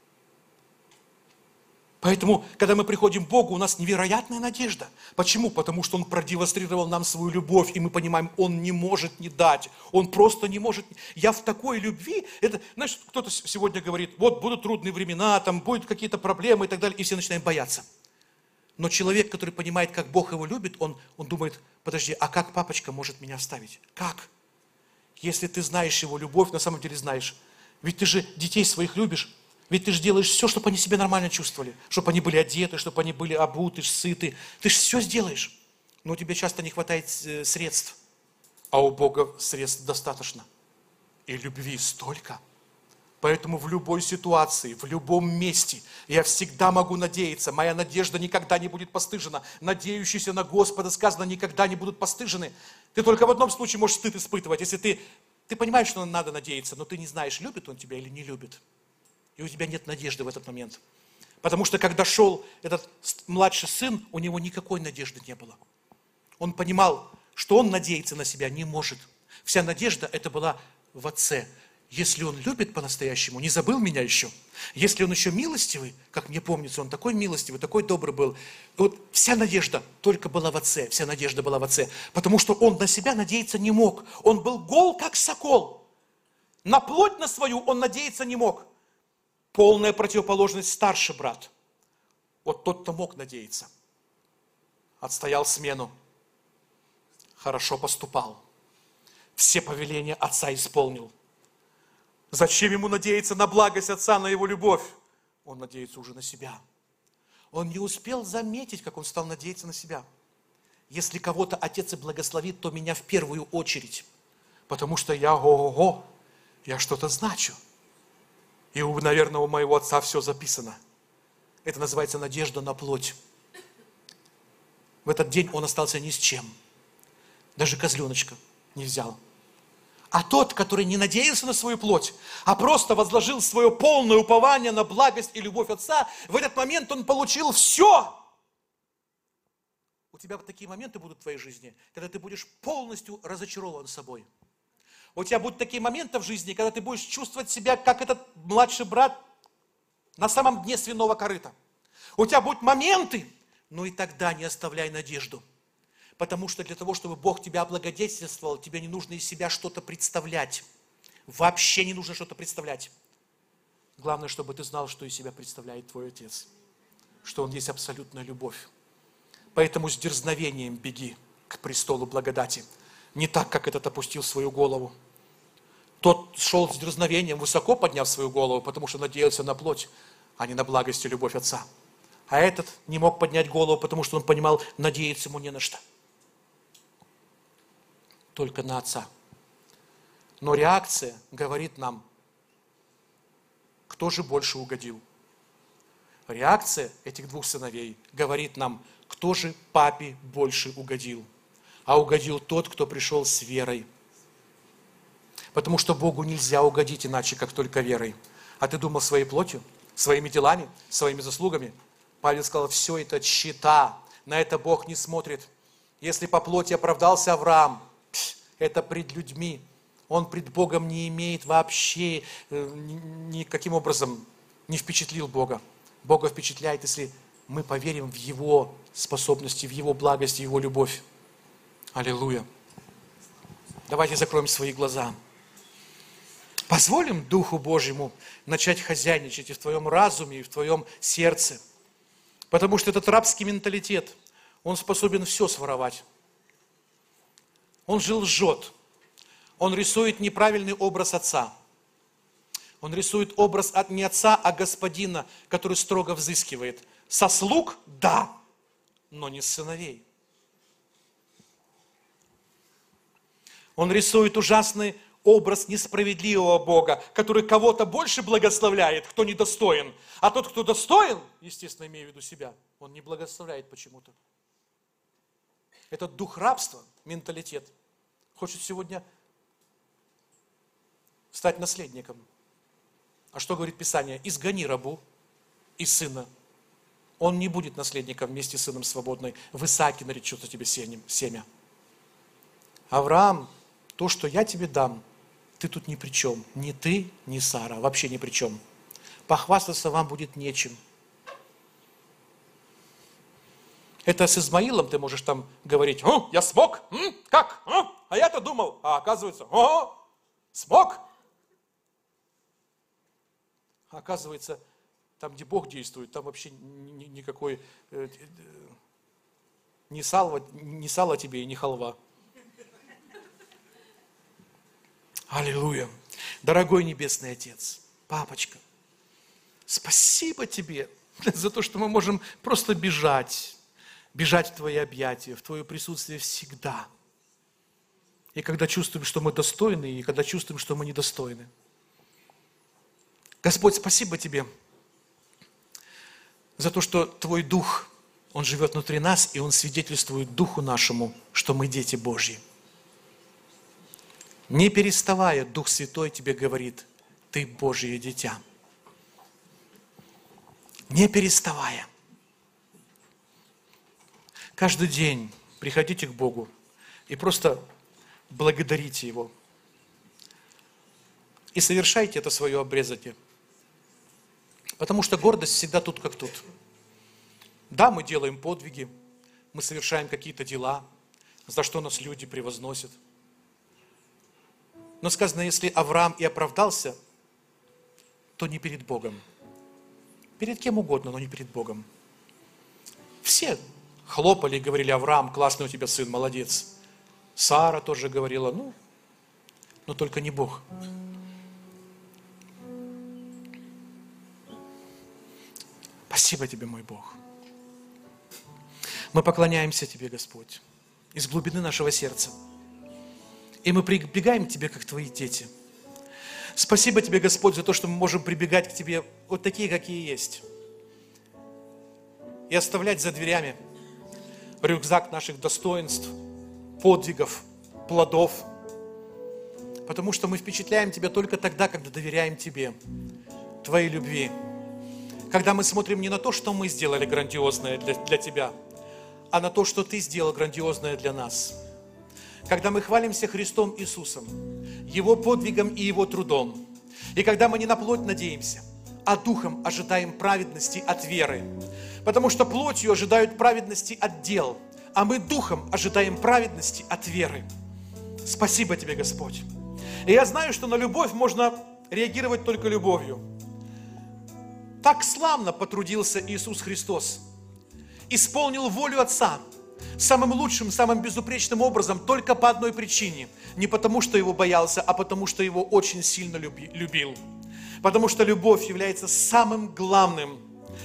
Поэтому, когда мы приходим к Богу, у нас невероятная надежда. Почему? Потому что Он продемонстрировал нам свою любовь, и мы понимаем, Он не может не дать. Он просто не может. Я в такой любви, знаешь, кто-то сегодня говорит, вот будут трудные времена, там будут какие-то проблемы и так далее, и все начинаем бояться. Но человек, который понимает, как Бог его любит, он думает, подожди, а как папочка может меня оставить? Как? Если ты знаешь его любовь, на самом деле знаешь. Ведь ты же детей своих любишь. Ведь ты же делаешь все, чтобы они себя нормально чувствовали. Чтобы они были одеты, чтобы они были обуты, сыты. Ты же все сделаешь. Но у тебя часто не хватает средств. А у Бога средств достаточно. И любви столько. Поэтому в любой ситуации, в любом месте я всегда могу надеяться. Моя надежда никогда не будет постыжена. Надеющиеся на Господа, сказано, никогда не будут постыжены. Ты только в одном случае можешь стыд испытывать, если ты понимаешь, что надо надеяться, но ты не знаешь, любит Он тебя или не любит. И у тебя нет надежды в этот момент. Потому что когда шел этот младший сын, у него никакой надежды не было. Он понимал, что он надеяться на себя не может. Вся надежда это была в Отце. Если Он любит по-настоящему, не забыл меня еще. Если Он еще милостивый, как мне помнится, Он такой милостивый, такой добрый был. Вот вся надежда только была в Отце, вся надежда была в Отце. Потому что Он на себя надеяться не мог. Он был гол, как сокол. На плоть на свою Он надеяться не мог. Полная противоположность старший брат. Вот тот-то мог надеяться. Отстоял смену. Хорошо поступал. Все повеления отца исполнил. Зачем ему надеяться на благость отца, на его любовь? Он надеется уже на себя. Он не успел заметить, как он стал надеяться на себя. Если кого-то отец и благословит, то меня в первую очередь. Потому что я ого-го, я что-то значу. И, наверное, у моего отца все записано. Это называется надежда на плоть. В этот день он остался ни с чем. Даже козленочка не взял. А тот, который не надеялся на свою плоть, а просто возложил свое полное упование на благость и любовь Отца, в этот момент он получил все. У тебя такие моменты будут в твоей жизни, когда ты будешь полностью разочарован собой. У тебя будут такие моменты в жизни, когда ты будешь чувствовать себя, как этот младший брат на самом дне свиного корыта. У тебя будут моменты, но и тогда не оставляй надежду. Потому что для того, чтобы Бог тебя облагодетельствовал, тебе не нужно из себя что-то представлять. Вообще не нужно что-то представлять. Главное, чтобы ты знал, что из себя представляет твой Отец. Что Он есть абсолютная любовь. Поэтому с дерзновением беги к престолу благодати. Не так, как этот опустил свою голову. Тот шел с дерзновением, высоко подняв свою голову, потому что надеялся на плоть, а не на благость и любовь Отца. А этот не мог поднять голову, потому что он понимал, надеяться ему не на что. Только на Отца. Но реакция говорит нам, кто же больше угодил. Реакция этих двух сыновей говорит нам, кто же папе больше угодил. А угодил тот, кто пришел с верой. Потому что Богу нельзя угодить иначе, как только верой. А ты думал своей плотью, своими делами, своими заслугами? Павел сказал, все это тщета, на это Бог не смотрит. Если по плоти оправдался Авраам, это пред людьми. Он пред Богом не имеет вообще никаким образом, не впечатлил Бога. Бога впечатляет, если мы поверим в Его способности, в Его благость, в Его любовь. Аллилуйя. Давайте закроем свои глаза. Позволим Духу Божьему начать хозяйничать и в твоем разуме, и в твоем сердце. Потому что этот рабский менталитет, он способен все своровать. Он же лжет. Он рисует неправильный образ отца. Он рисует образ не отца, а господина, который строго взыскивает. Со слуг – да, но не с сыновей. Он рисует ужасный образ несправедливого Бога, который кого-то больше благословляет, кто недостоин. А тот, кто достоин, естественно, имея в виду себя, он не благословляет почему-то. Этот дух рабства, менталитет, хочет сегодня стать наследником. А что говорит Писание? Изгони рабу и сына. Он не будет наследником вместе с сыном свободной. В Исааке наречется тебе семя. Авраам, то, что я тебе дам, ты тут ни при чем. Ни ты, ни Сара, вообще ни при чем. Похвастаться вам будет нечем. Это с Измаилом ты можешь там говорить, я смог, как, а я-то думал, а оказывается, смог. А оказывается, там, где Бог действует, там вообще никакой, ни сало тебе и ни халва. Аллилуйя. Дорогой Небесный Отец, папочка, спасибо тебе за то, что мы можем просто бежать в Твои объятия, в Твое присутствие всегда. И когда чувствуем, что мы достойны, и когда чувствуем, что мы недостойны. Господь, спасибо Тебе за то, что Твой Дух, Он живет внутри нас, и Он свидетельствует Духу нашему, что мы дети Божьи. Не переставая, Дух Святой тебе говорит, ты Божье дитя. Не переставая. Каждый день приходите к Богу и просто благодарите Его. И совершайте это свое обрезание. Потому что гордость всегда тут как тут. Да, мы делаем подвиги, мы совершаем какие-то дела, за что нас люди превозносят. Но сказано, если Авраам и оправдался, то не перед Богом. Перед кем угодно, но не перед Богом. Все хлопали и говорили: Авраам, классный у тебя сын, молодец. Сара тоже говорила, но только не Бог. Спасибо тебе, мой Бог. Мы поклоняемся тебе, Господь, из глубины нашего сердца. И мы прибегаем к тебе, как твои дети. Спасибо тебе, Господь, за то, что мы можем прибегать к тебе вот такие, какие есть. И оставлять за дверями рюкзак наших достоинств, подвигов, плодов. Потому что мы впечатляем тебя только тогда, когда доверяем тебе, твоей любви. Когда мы смотрим не на то, что мы сделали грандиозное для тебя, а на то, что ты сделал грандиозное для нас. Когда мы хвалимся Христом Иисусом, Его подвигом и Его трудом. И когда мы не на плоть надеемся, а духом ожидаем праведности от веры. Потому что плотью ожидают праведности от дел, а мы духом ожидаем праведности от веры. Спасибо тебе, Господь. И я знаю, что на любовь можно реагировать только любовью. Так славно потрудился Иисус Христос. Исполнил волю Отца самым лучшим, самым безупречным образом только по одной причине. Не потому, что Его боялся, а потому, что Его очень сильно любил. Потому что любовь является самым главным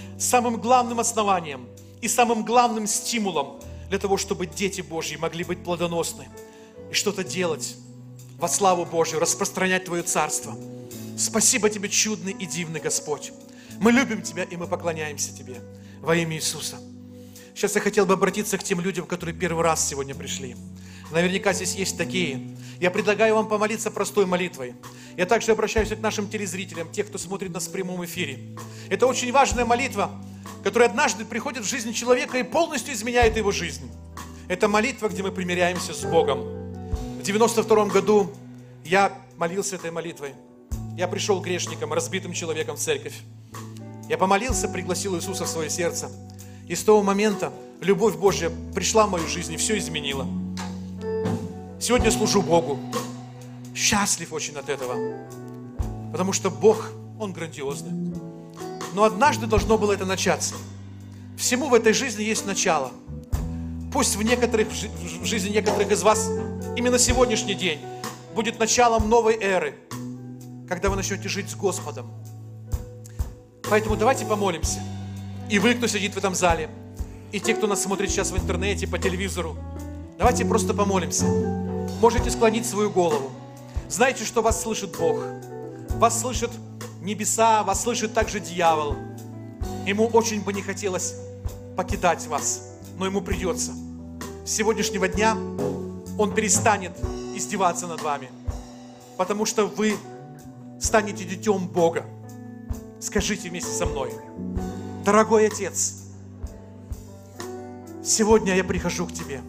основанием и самым главным стимулом для того, чтобы дети Божьи могли быть плодоносны и что-то делать во славу Божью, распространять Твое Царство. Спасибо Тебе, чудный и дивный Господь. Мы любим Тебя и мы поклоняемся Тебе во имя Иисуса. Сейчас я хотел бы обратиться к тем людям, которые первый раз сегодня пришли. Наверняка здесь есть такие. Я предлагаю вам помолиться простой молитвой. Я также обращаюсь к нашим телезрителям, тех, кто смотрит нас в прямом эфире. Это очень важная молитва, которая однажды приходит в жизнь человека и полностью изменяет его жизнь. Это молитва, где мы примиряемся с Богом. В 92 году я молился этой молитвой. Я пришел грешником, разбитым человеком в церковь. Я помолился, пригласил Иисуса в свое сердце. И с того момента любовь Божья пришла в мою жизнь и все изменила. Сегодня служу Богу. Счастлив очень от этого. Потому что Бог, Он грандиозный. Но однажды должно было это начаться. Всему в этой жизни есть начало. Пусть в жизни некоторых из вас именно сегодняшний день будет началом новой эры, когда вы начнете жить с Господом. Поэтому давайте помолимся. И вы, кто сидит в этом зале, и те, кто нас смотрит сейчас в интернете, по телевизору, давайте просто помолимся. Можете склонить свою голову. Знаете, что вас слышит Бог. Вас слышат небеса, вас слышит также дьявол. Ему очень бы не хотелось покидать вас, но ему придется. С сегодняшнего дня он перестанет издеваться над вами, потому что вы станете детем Бога. Скажите вместе со мной: дорогой Отец, сегодня я прихожу к Тебе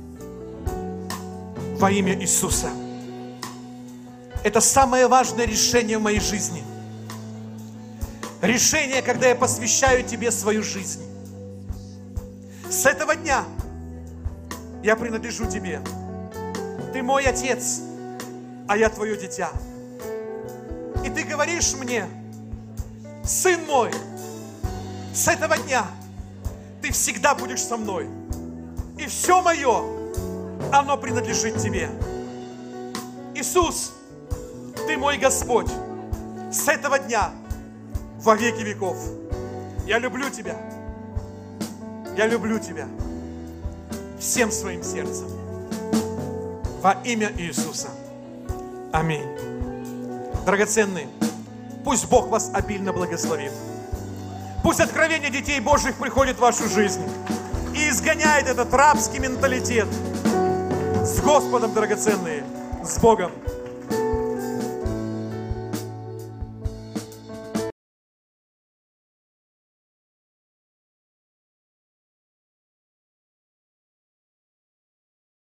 во имя Иисуса. Это самое важное решение в моей жизни. Решение, когда я посвящаю Тебе свою жизнь. С этого дня я принадлежу Тебе. Ты мой Отец, а я Твое дитя. И Ты говоришь мне: сын мой, с этого дня Ты всегда будешь со мной. И все мое, оно принадлежит Тебе. Иисус, Ты мой Господь. С этого дня во веки веков. Я люблю Тебя. Я люблю Тебя всем своим сердцем. Во имя Иисуса. Аминь. Драгоценные, пусть Бог вас обильно благословит. Пусть откровение детей Божьих приходит в вашу жизнь и изгоняет этот рабский менталитет. С Господом, драгоценные, с Богом.